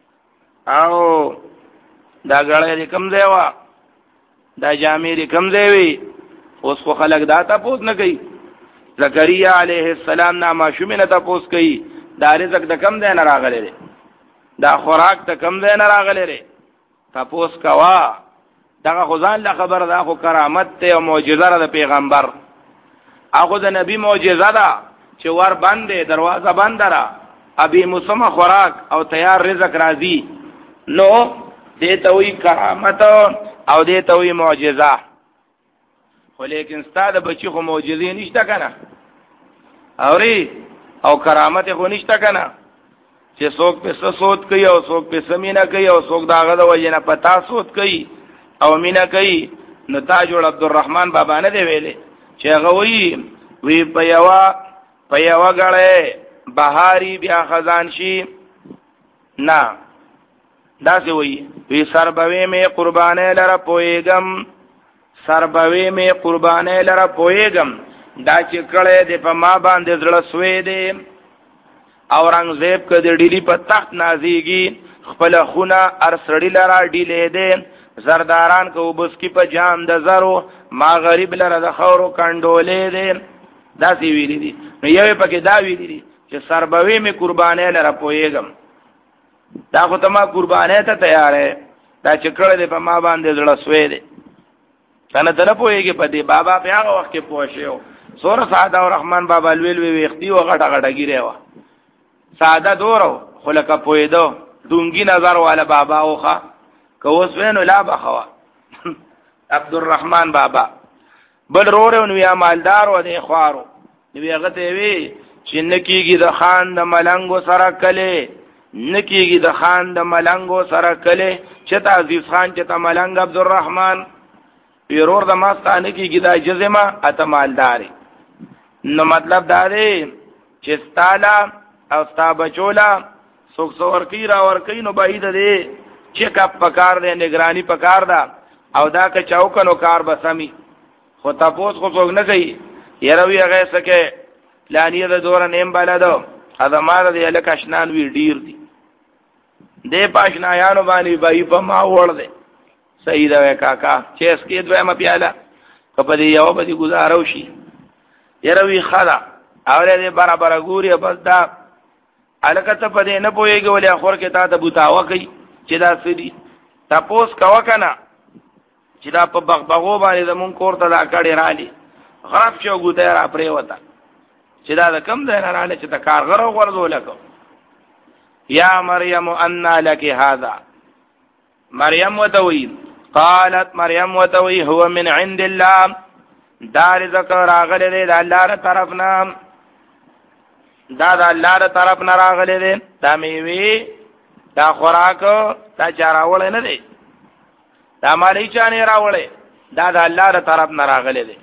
او دا غړې کم دی وا دا جامې کم دی وی اوس خو خلک دا تاسو نه کوي زکریا علیه السلام نامه شومنه تاسو کوي دا رزق د کم دی نه راغلی دا خوراک ته کم دی نه راغلی تاسو کوا دا خو ځان له خبر دا خو کرامت ته او معجزه د پیغمبر هغه د نبی معجزه ده چې ور باندې دروازه بند را ابي مسمه خوراک او تیار رزق راځي نو دیتا ہوئی کرامت او دیتا ہوئی معجزہ خو لیکن ستا دا بچی خو معجزی نشتا کنا اوری او کرامت خو نشتا کنا چې سوک پہ سسوت کئی او سوک پہ سمینا کئی او سوک دا غدا وجینا پتا سوت کئی او مینا کئی نو تاجوڑ عبدالرحمن بابا نه دی ویلے چې غوی وی پیوا پیوا گڑے بہاری بیا خزان شي نا دا سی وی وی سربوی میں قربانے لرا پویگم سربوی میں قربانے لرا پویگم دا چکڑے دی پا ما باندې زړه سوی دی او رنگ زیب که دی ڈیلی پا تخت نازیگی خپل خونه ارسڑی لرا ڈیلی دی زرداران که وبسکی پا جام د زرو ما غریب لرا د خورو کندولی دی دا سی ویلی دی نو یوی پا که دا ویلی دی چې سربوی میں قربانے لرا پویگم دا خو ته ما قربانه ته تیار ہے دا چکړه دې په ما باندې زړه سوې دې کنه ته نه پوهیږي په دې بابا په هغه وخت کې پوښیو سور ساده او رحمان بابا لویل وی وختي او غټه غټه ګیره وا ساده دورو خلک پوهیدو دونګي نظر والا بابا اوخه کوس وینو لا بخوا عبدالرحمن بابا بل روره نو یا مالدار و دې خوارو نو هغه ته وی چې نکیږي د خان د ملنګو سره کله نکیږي د خان د ملنګو سره کله چې تا عزیز خان چې تا ملنګ عبدالرحمن پیرور د ماستانه کیږي د جزمه اته مالداري نو مطلب دا دی چې ستالا او ستا بچولا سوک سور کی را ور کین نو بعید دی چیک اپ پکار دی نگرانی پکار دا او دا که چوکنو کار بسمی خو تپوس خو سوک نه کوي یروی هغه سکه لانیه د دور نیم بالا دو ادمار دی الک اشنان وی ډیر دی دې پاشنایانو باندې بای په ما وړ دی صحیح دا کاکا چې اس کې دوه م پیاله کپدې یو به گزارو شي یروی خلا اوله دې برابر ګوري بس دا الکه ته په دې نه پويږي ولې اخر کې تا ته بوتاوه کوي چې دا سړي تاسو کوا کنه چې دا په بغبغو باندې زمون کور ته دا کړي رالي غرب شو ګوته را پرې وتا چې دا کم ځای نه رااله چې تا کارغره ورغول لکه یا مریم ان لك هذا مریم وتوي قالت مریم وتوي هو من عند الله دار ذکر راغله دې د الله تر طرفنا دا د الله تر طرفنا راغله دې دا میوي دا خوراک دا چاراول نه دی دا مالی چانه راولې دا د الله تر طرفنا راغله دې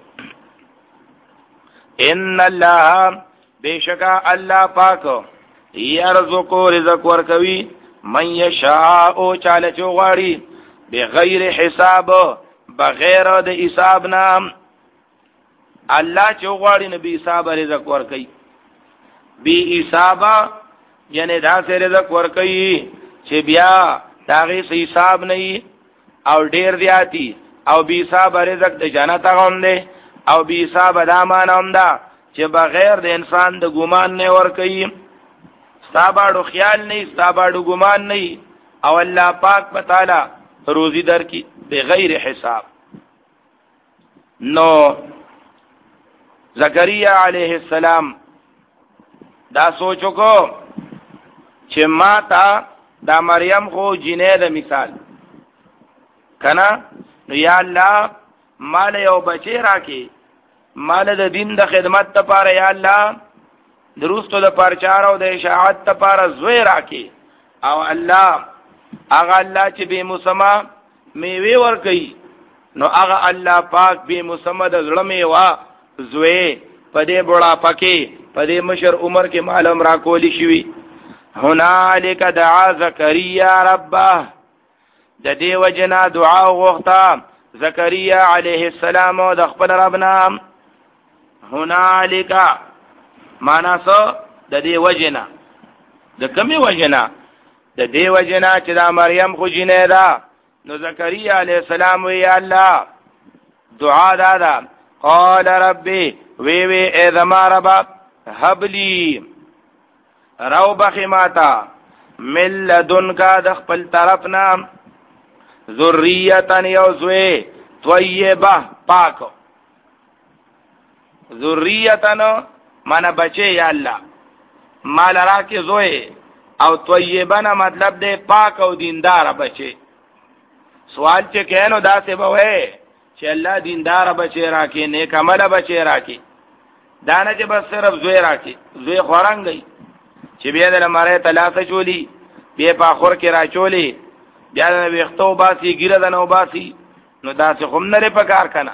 ان الله بیشکا الله پاک یرزق رزق ورکوي من یشاء چاله چوغاری بغیر حساب بغیر د حساب نام الله چوغاری نبی حساب رزق ورکوي بی حساب یعنی دا سه رزق ورکوي چې بیا داغه حساب نه او ډیر دیاتی او بی حساب رزق د جنت غوندې او بی حساب دامان هم دا چې بغیر د انسان د ګمان نه ور کوي ستاباړو خیال نه ستاباړو ګمان نه او الله پاک تعالی روزي در کی بغیر حساب نو زکریا علیہ السلام دا سوچو کو چې ما تا دا مریم خو جنې د مثال کنا یا الله مال یو بچی راکی مال د دین د خدمت لپاره یا الله دروستو د پرچار او د اشاعت لپاره زوی راکی او الله هغه الله چې به مسما میوه ور کوي نو هغه الله پاک به مسما د زړه میوه زوی پدې بڑا پکې پدې مشر عمر کې معلوم را کولی شي هنالک دعا زکریا ربه د دې وجنا دعا وغوښته زکریا علیہ السلام او د خپل رب نام هنالک معنا څه د دې وجنا د کومې وجنا د دې وجنا چې دا مریم خو جنې ده نو زکریا علیہ السلام وی الله دعا دادا قال ربي وی وی اے زما رب هب لي رو بخماتا من لدنکا د خپل طرفنا ذریتن یوزوی طیبه پاکو ذریتن مانا بچه یا اللہ مال راکی زوی او طیبن مطلب دے پاک او دیندار بچه سوال چه کہنو دا سے بوئے چه اللہ دیندار بچه راکی نیک عمل بچه راکی دانا چه بس صرف زوی راکی زوی خورنگ گئی چې بیا د لمره تلاسه چولی بیا په اخر کې را چولی بیا د وختو باسي ګیره د نو باسي نو داسې هم نه په کار کنه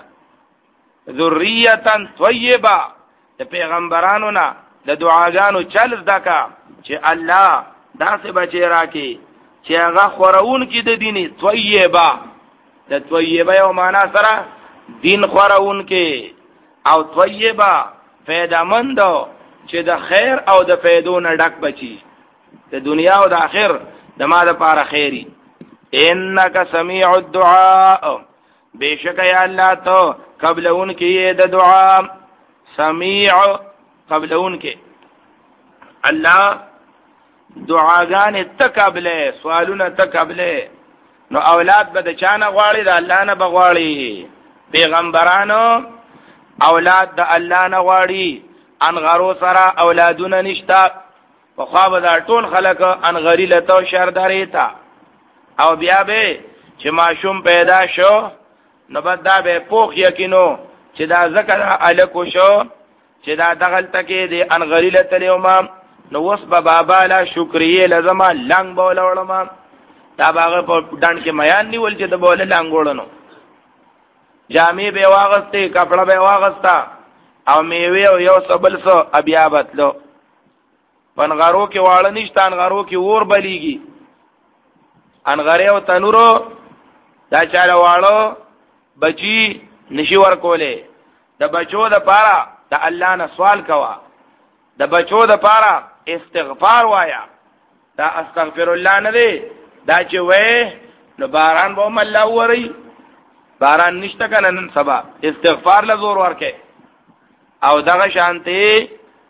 ذریه طیبه د پیغمبرانو نه د دعاګانو چل زدکا چې الله داسې بچی راکې چې هغه خورون کې د دیني طیبه د طیبه یو معنا سره دین خورون کې او طیبه فایده‌مندو چې د خیر او د فائدو نه ډک بچي د دنیا او د آخر د ما د پاره خیری انک سمیع الدعاء بیشک یا الله تو قبلون کې د دعا سمیع قبلون کې الله دعاګان تقبله سوالونه تقبله نو اولاد به د چانه غواړي د الله نه بغواړي پیغمبرانو اولاد د الله نه غواړي ان غرو سره اولادونه نشتا په خواب دا ټول خلک ان غری لته شرداري تا او بیا به چې ماشوم پیدا شو نو بد دا به پوخ یقینو چې دا ذکر الکو شو چې دا دغل تکي دي ان غری لته یوم نو وس بابا لا شکرې لازم لنګ بوله ولما دا باغ په ډان کې میان نیول چې د بوله لنګ وړنو جامې به واغسته کپڑا به واغستا او میوه او یو سبل سو ابیا بتلو پنغارو کې واړه نشتان غارو کې اور بلیږي انغره او تنورو دا چاله واړو بچی نشي ورکولې د بچو د پاره د الله نه سوال کوا د بچو د پاره استغفار وایا دا استغفر الله نه دی دا چې وې نو باران به الله وري باران نشته کنه نن سبا استغفار له زور ورکه او دغه شانتي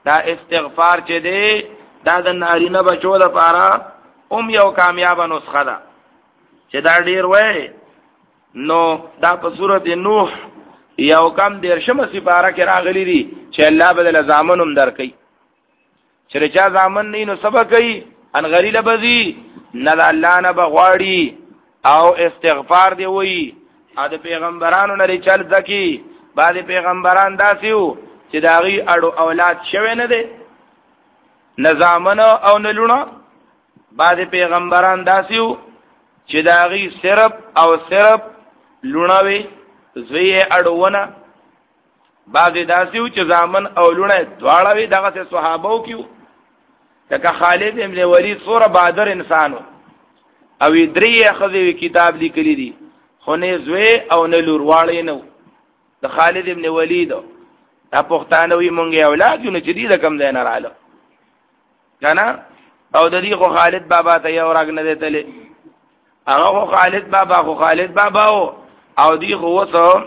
دا استغفار چې دی دا د نارینه بچو لپاره اوم یو کامیاب نسخه ده چې دا ډیر وای نو دا په سورۃ نوح یو کم دیرشمه سپاره کې راغلی دي چې الله بدل زامنوم درکې چې چا زامن نه نو سبا کوي ان غریله بزي نه الله نه بغواړي او استغفار دی وای ا د پیغمبرانو نه چل ځکی بعد پیغمبران داسیو چې داغي اړو اولاد شوه نه دي نظامن او نلونه بعد پیغمبران داسیو چې داغي صرف او صرف لونوي زوی اړونه بعد داسیو چې زامن او لونه دواړه وي دغه صحابو کیو تکه خالد ابن ولید سوره بادر انسانو او درې خزوی کتاب لیکلی دي خو نه زوی او نه لور واړې نو د خالد ابن ولید دا پښتانوي مونږه اولاد یو نه چې دي د کم ځای نه رااله کنه او د دې خو خالد بابا ته یو راګ نه دیتلې هغه خو خالد بابا خو خالد بابا او او دی خو وته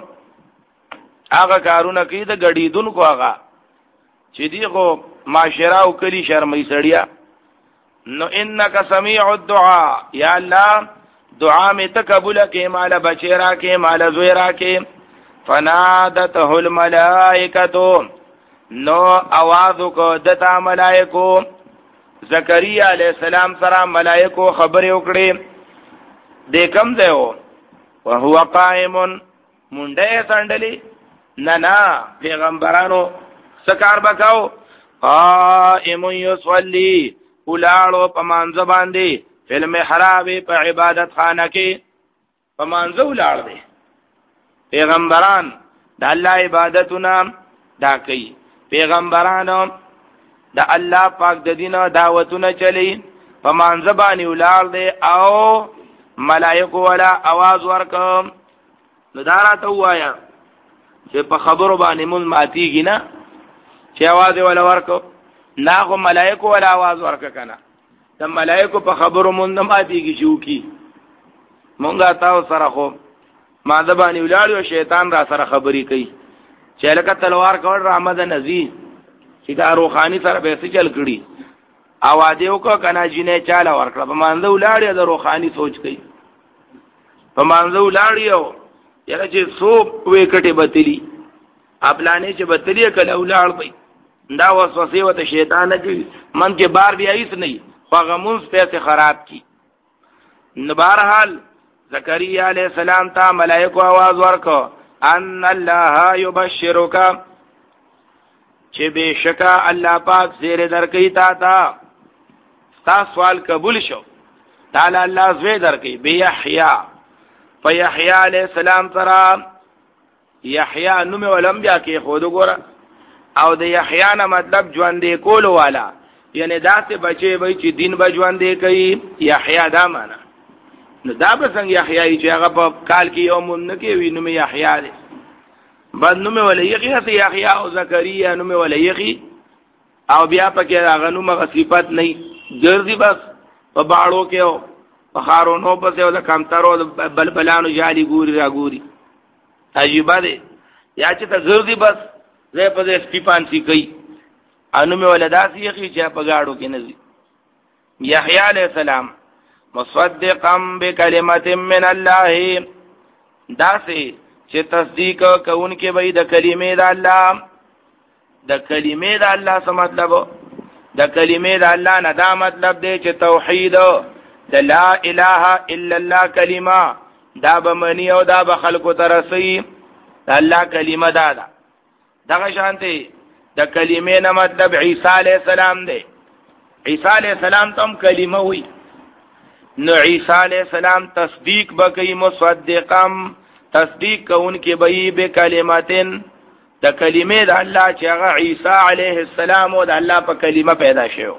هغه کارونه کوي د غړیدون کو هغه چې دی خو معاشره او کلی شرمې سړیا نو انک سمیع الدعاء یا الله دعا می تقبل کې مال بچرا کې مال زویرا کې فنادته الملائکه نو आवाज کو دتا ملائکو زکریا علیہ السلام سره ملائکو خبرې وکړي د کم ځای وهو قائم منډه سندلی نه نه پیغمبرانو سکار بکاو قائم یصلی ولالو پمانځ باندې فلم حراب په عبادت خانه کې پمانځ ولال دي پیغمبران د الله عبادتونه دا کوي پیغمبرانو د الله پاک د دین دعوتونه چلی پمانځ باندې ولال دي او ملائکه ولا आवाज ورکم نو دارته وایا چې په خبرو باندې مون ماتيږي نه چې आवाज ولا ورکو ناغه ملائکه ولا आवाज ورک کنه د ملائکه په خبرو مون نه ماتيږي شو کی مونږه تاسو سره خو ما د باندې ولاړو شیطان را سره خبري کوي چې لکه تلوار کول رحمت نزي چې دا روحاني سره به څه چل کړي आवाज یو کو کنه جنې چاله ورکړه په مانزه ولاړی د روحاني سوچ کوي په مانزه ولاړی او یره چې سو وې کټه بتلی خپلانه چې بتلی کله ولاړ پي دا وسوسه وته شیطان کوي من کې بار بیا هیڅ نه خو غمونس پیسې خراب کی نو بهرحال زکریا علیہ السلام ته ملائکه आवाज ورکو ان الله یبشرک چې بشکا الله پاک زیر درکې تا تا تا سوال قبول شو تعالی الله زوی درکې بی یحیی فیحیی علیہ السلام ترا یحیی نوم ولم بیا کې خود ګور او د یحیی نه مطلب ژوندې کول والا یعنی داسې بچي به چې دین به ژوندې کوي یحیی دا معنا نو دا به څنګه یحیی چې هغه په کال کې یو مون نه کوي نوم یحیی دی بد نوم ولایقی هته یحیی او زکریا نوم ولایقی او بیا پکې هغه نوم غصیفت نه ګرځي بس په باړو کې او په خارونو په څه ولا کمترو بلبلانو جالي ګوري را ګوري عجیب دی یا چې ته ګرځي بس زه په دې سپیپان سي کوي انو مې ولداسي یخي چې په گاړو کې نزي یحیی علیہ السلام مصدقا بکلمت من الله داسې چې تصدیق کوونکې وي د کلمې د الله د کلمې د الله څه مطلب د کلمې د الله نه دا مطلب دی چې توحید د لا اله الا الله کلمه دا به منی او دا به خلکو ته رسي د الله کلمه دا ده دغه شانتي د کلمې نه مطلب عیسی علیہ السلام دی عیسی علیہ السلام تم کلمه وي نو عیسی علیہ السلام تصدیق بکئی مصدقم تصدیق کون کې بئی به کلماتن د کلمې د الله چې هغه عیسی علیه السلام او د الله په کلمه پیدا شوی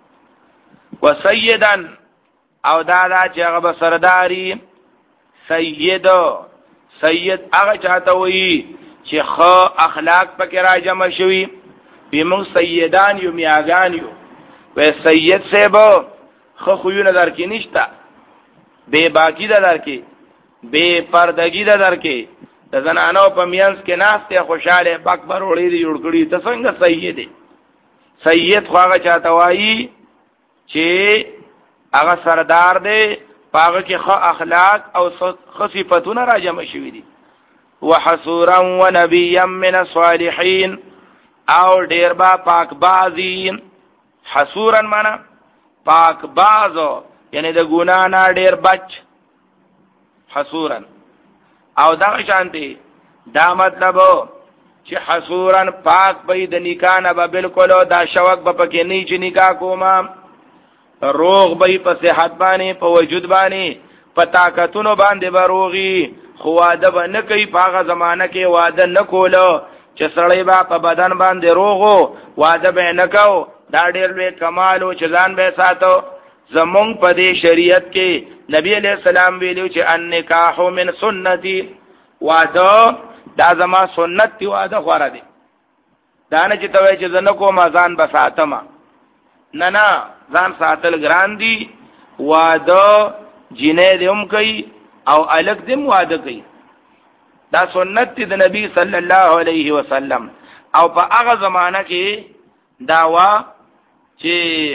وسیدا او دا دا چې هغه به سرداری سید سید هغه چاته وي چې خو اخلاق پکې را جمع شوی به موږ سیدان یو میاګان یو و سید سیبو خو خوونه درکې نشتا بے باکی ده درکې بے پردگی ده درکې د زنانو په میانس کې ناس ته خوشاله بکبر وړي دی جوړ کړی ته څنګه صحیح دی سید خو هغه چاته وایي چې هغه سردار دی، هغه کې ښه اخلاق او ښه صفتونه را جمع شوي دي. وحصورا ونبیا من الصالحین، او ډیر با پاک بازی. حصورا معنا پاک بازو، یعنی د ګناه نه ډیر بچ. حصورا او دا شانتی دا مطلب چې حصورا پاک به د نکاح نه به بالکل دا شوق به پکې نه چې نکاح کوما، روغ به په صحت باندې، په وجود باندې، په طاقتونو باندې به روغي، خو واده به نه کوي. په هغه زمانه کې واده نه کولو چې سړی به په بدن باندې روغو، واده به نه کو. دا ډېر لوی کمال او چې ځان به ساتو. زمونږ په دې شریعت کې نبی علیہ السلام ویلو چې ان نکاح من سنتي، واده دا زما سنت دی، واده غوړه دی. دا نه چې توې چې زنه کوم ځان به ساتم، نه نه، ځان ساتل ګران دي. واده جنې دې هم کوي او الګ دې واده کوي. دا سنت دی د نبی صلی الله علیه وسلم. او په هغه زمانہ کې دا وا چې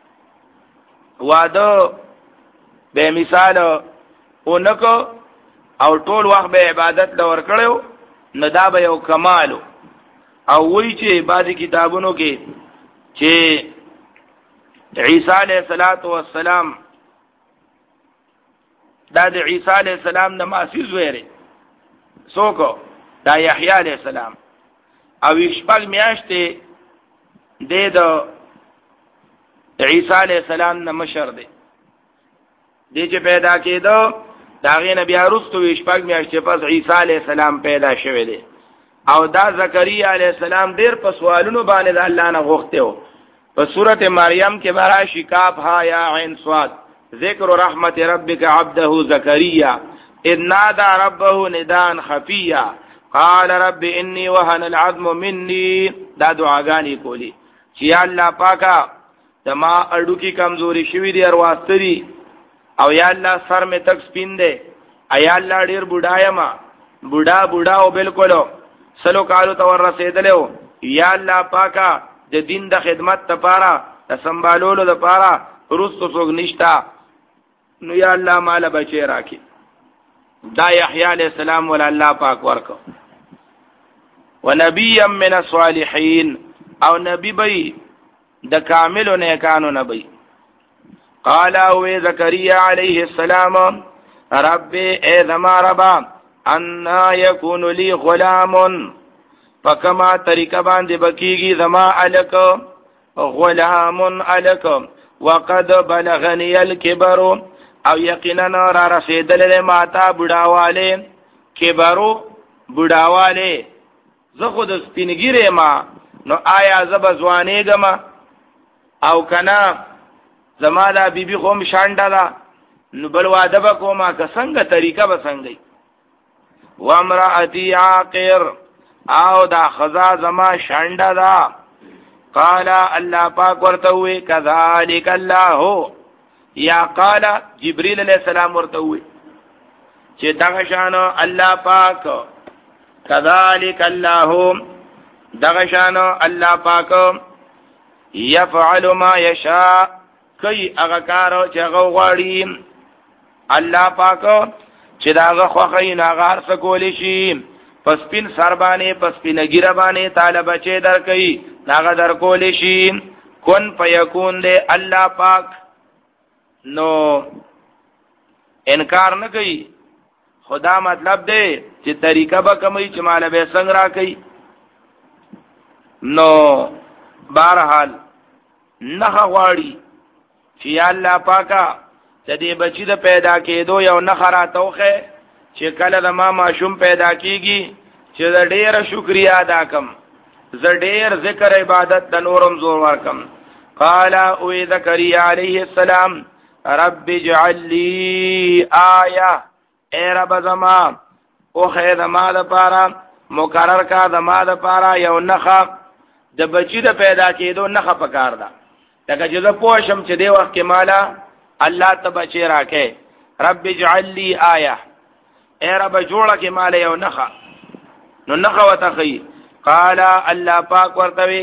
واده به مثال اونکو او ټول وخت به عبادت لور کړو، نه دا به یو کمالو. او وی چې بعضی کتابونو کې چې عیسی علیہ الصلوۃ والسلام دا د عیسی علیہ السلام د ماسیز ویری سوکو دا یحیی علیہ السلام، او شپږ میاشتې د عیسی علیہ السلام نه مشر دی. دې چې پیدا کېدو دا غي نبی ارستو شپږ میاشتې پس عیسی علیہ السلام پیدا شوه دی. او دا زکریا علیہ السلام ډیر په سوالونو باندې د الله نه غوښته و. په سورته مریم کې براشي کاف ها یا عین صاد، ذکر رحمت ربک عبده زکریا اذ نادى ربه نداء خفيا قال رب اني وهن العظم مني. دا دعاګانی کولی چې الله پاکا دما اډو کی کمزوري شوی دی ار واستري، او یا الله سر می تک سپین دی، ایا الله ډیر بډایما بډا بډا او بالکل سلو کالو تور رسیدلو. یا الله پاکا د دین د خدمت لپاره د سنبالولو لپاره پرستو څوک نشتا، نو یا الله مال بچی راکی. دا یحیی علیہ السلام ول الله پاک ورکو. ونبیا من الصالحین، او نبی بی د کامل نیکانو نبی. قال او زکریا علیہ السلام رب اے زما ربا انا یکون لی غلام، فکما طریقہ باندې بکیږي زما الک غلام الک وقد بلغنی الكبر، او یقینا را رسیدل ما تا بډاواله کبرو بډاواله. زه خود سپینګیره ما، نو آیا زب ځوانېګم او کنا زما دا بیبي خوم شانډه دا، نو بل واده بکوما که څنګه طریقه بسنګي. و امرأتی عاقر، او دا خزا زما شانډه دا. قال الله پاک ورته وی کذالک الله، یا قال جبريل علیہ السلام ورته وی چې دغه شان الله پاک، کذالک الله دغه شان الله پاک یفعل ما یشاء، کوي هغه کار چې هغه غواړي. الله پاک چې داغه خوخه نه هغه څه کولی شي، پس پین سر باندې پس پین ګیره باندې تعالی بچي در کوي، هغه در کولی شي. کن فیکون دے الله پاک، نو انکار نه کوي. خدا مطلب دی چې طریقه به کوي چې مال به څنګه را کوي. نو بهرحال نه غواړي چې الله پاکا د دې بچی د پیدا کېدو یو نه خراتوخه چې کله د ما ماشوم پیدا کیږي چې د ډېر شکریا ادا کم، ز ډېر ذکر عبادت د نورم زور ورکم. قال او زکریا علیہ السلام رب اجعل لی آیه، اے رب زما او خیر زما د پاره مقرر کا زما د پاره یو نخ د بچی د پیدا کېدو نخ پکار ده. لکه چې زه پوښم چې دی وخت کې مالا الله ته بچی راکې، رب اجعل لی آیه، اے رب جوړه کې مال یو نخ، نو نخ وتخی. قال الله پاک ورته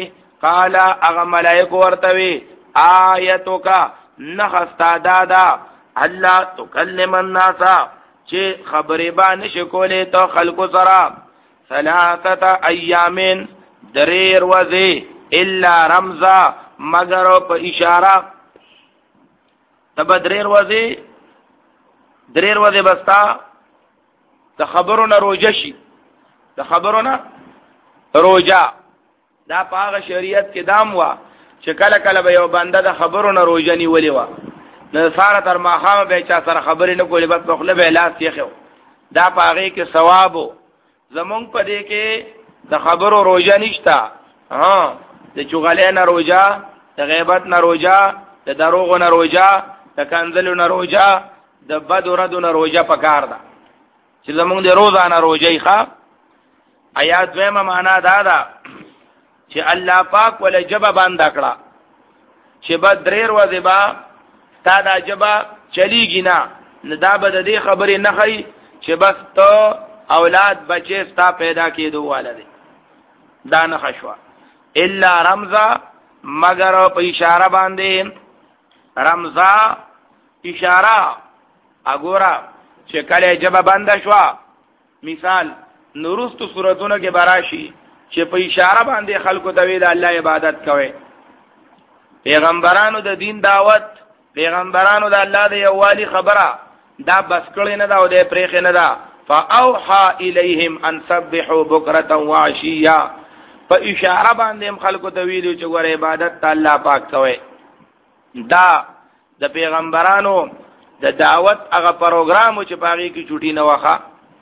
قال اغه ملائکه ورتوي آیتک نخستا دادا الله تکلم الناس چې خبرې با نشکولې ته خلکو سره ثلاثه ایامین دریر وزي الا رمزا مگر په اشاره تب دریر وزي دریر وزي بستا ته خبرونه روجشي ته خبرونه روجا دا پاغه شریعت کې دام وا چې کله کله به یو بنده د خبرونه روجنی ولي وا نه ساره تر ماخامه به چا سره خبرې نه کولې بس خپل به لاس یې دا پاغه کې ثواب زمونږ په دې کې د خبرو روجا نشتا ها د چغلې نه روجا د غیبت نه روجا د دروغ نه روجا د کنزلو نه روجا د بد ورځو نه روجا پکار ده چې زمونږ د روزانه روجي ښا آیات دویمه معنا دا ده چې الله پاک ول جبه باندې کړه چې بدریر وذبا تا دا جبه چلیږي نه ندا بد دې خبرې نه خي چې بس ته اولاد بچي ستا پیدا کېدو والده دا نه خشوا الا رمزا مگر په اشاره باندې رمزا اشاره اګورا چې کله جبه باندې شوا مثال نورستو سورتونو کې براشي چې په اشاره باندې خلکو ته ویل الله عبادت کوي پیغمبرانو د دین دعوت پیغمبرانو د الله د یووالي خبره دا بس کړي نه دا او د پرېخ نه دا فاوحى اليهم ان سبحوا بكره وعشيا په اشاره باندې خلکو ته ویل چې ګور عبادت الله پاک کوي دا د پیغمبرانو د دعوت هغه پروګرام چې پاغي کې چټي نه وخه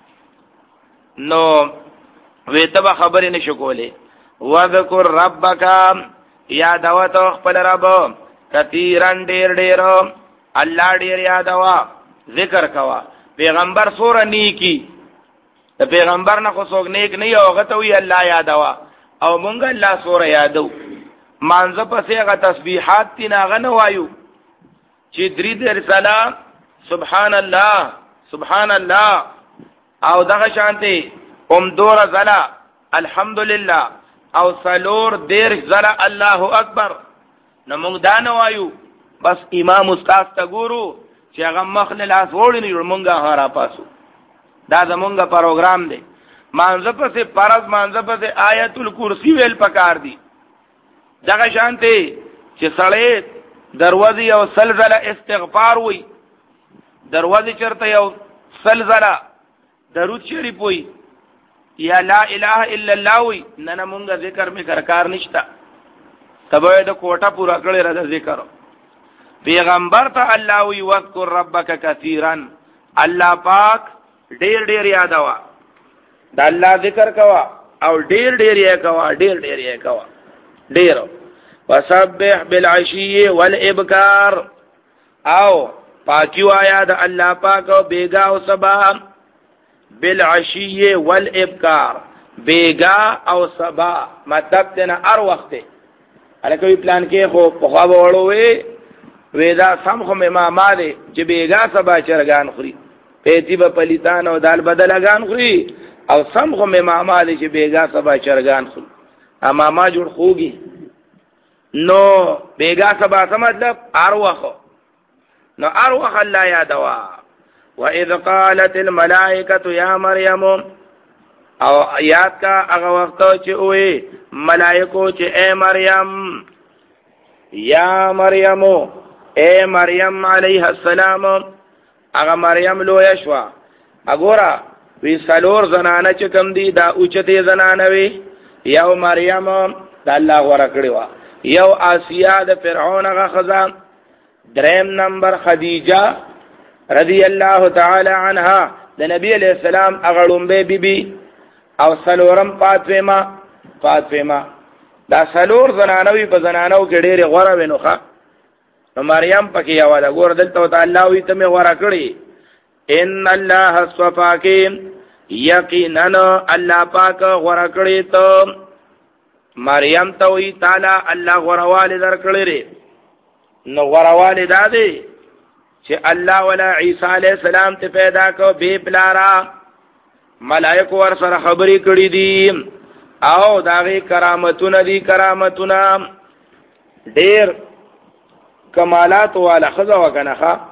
نو ویتبا خبرې نشو کولې وذکر ربک یاد او خپل رب کثیرن ډیر ډیر الله ډیر یاد وا ذکر کوا پیغمبر سور نیکی د پیغمبر نه خو څوک نیک نه یو غته وی الله یاد وا او مونږ الله سور یادو مانزه پسې هغه تسبیحات تینا غنه وایو چې درې در سلام سبحان الله سبحان الله او دغه شانتي ام دور زلا الحمدلله او سلور دیر زلا الله اکبر نو موږ دا نه وایو بس امام استاد ته ګورو چې هغه مخله لاس وړي نه موږ هارا پاسو دا زمونږ پروګرام دی مانځه پسې فرض مانځه پسې آیت الکرسی ویل پکار دی دغه شانتي چې سړی دروازه او سلزله استغفار وي دروازه چرته یو سلزله درود شریف وي یا لا اله الا الله وي نن مونږه ذکر می کار نشتا تبه د کوټه پورا کړی را ذکر پیغمبر ته الله وی واذکر ربک کثیرا الله پاک ډیر ډیر یاد وا د الله ذکر کوا او ډیر ډیر یې کوا ډیر ډیر یې کوا ډیر وسبح بالعشی والابکار او پاکیو آیا د الله پاک او بیگا او سبا بالعشی والابکار بیگا او سبا مطلب تینا ار وقت الکوی پلان کې خو په خوا وړو وی ودا سم خو امامه دي چې بیگا سبا چرګان خوري پیتی په پلیتان او دال بدلګان خوري او سم خو امامه دي چې بیگا سبا چرګان خوري امامه جوړ خوږي نو بیگا سبا څه مطلب ار وخت نو ار وخت الله یادوا وَإِذْ قَالَتِ الْمَلَائِكَةُ يَا مَرْيَمُ او یاد کا هغه وخت چې وې ملائکو چې اے مریم یا مریم اے مریم علیہ السلام هغه مریم لو یشوا وګورا وی سلور زنانه چې کم دي دا اوچته زنانه وی یو مریم د الله ورکړی وا یو آسیه د فرعون هغه خزان دریم نمبر خدیجه رضی الله تعالی عنها د نبی علیہ السلام اغړم به بیبي او سلورم فاطمه فاطمه دا سلور زنانوی په زنانو کې ډېر غوړه وینوخه نو مریم پکې یو دا ګور دلته تعالی وی ته مې غوړه کړی ان الله صفاکین یقینا الله پاک غوړه کړی ته مریم ته وی تعالی الله غوړواله درکړي نو غوړواله دادی چې الله ولا عیسی علیہ السلام ته پیدا کو بے پلارا ملائکه ور سره خبرې کړې دي او داغه کرامتونه دي کرامتونه ډیر کمالات والا خزا وکنه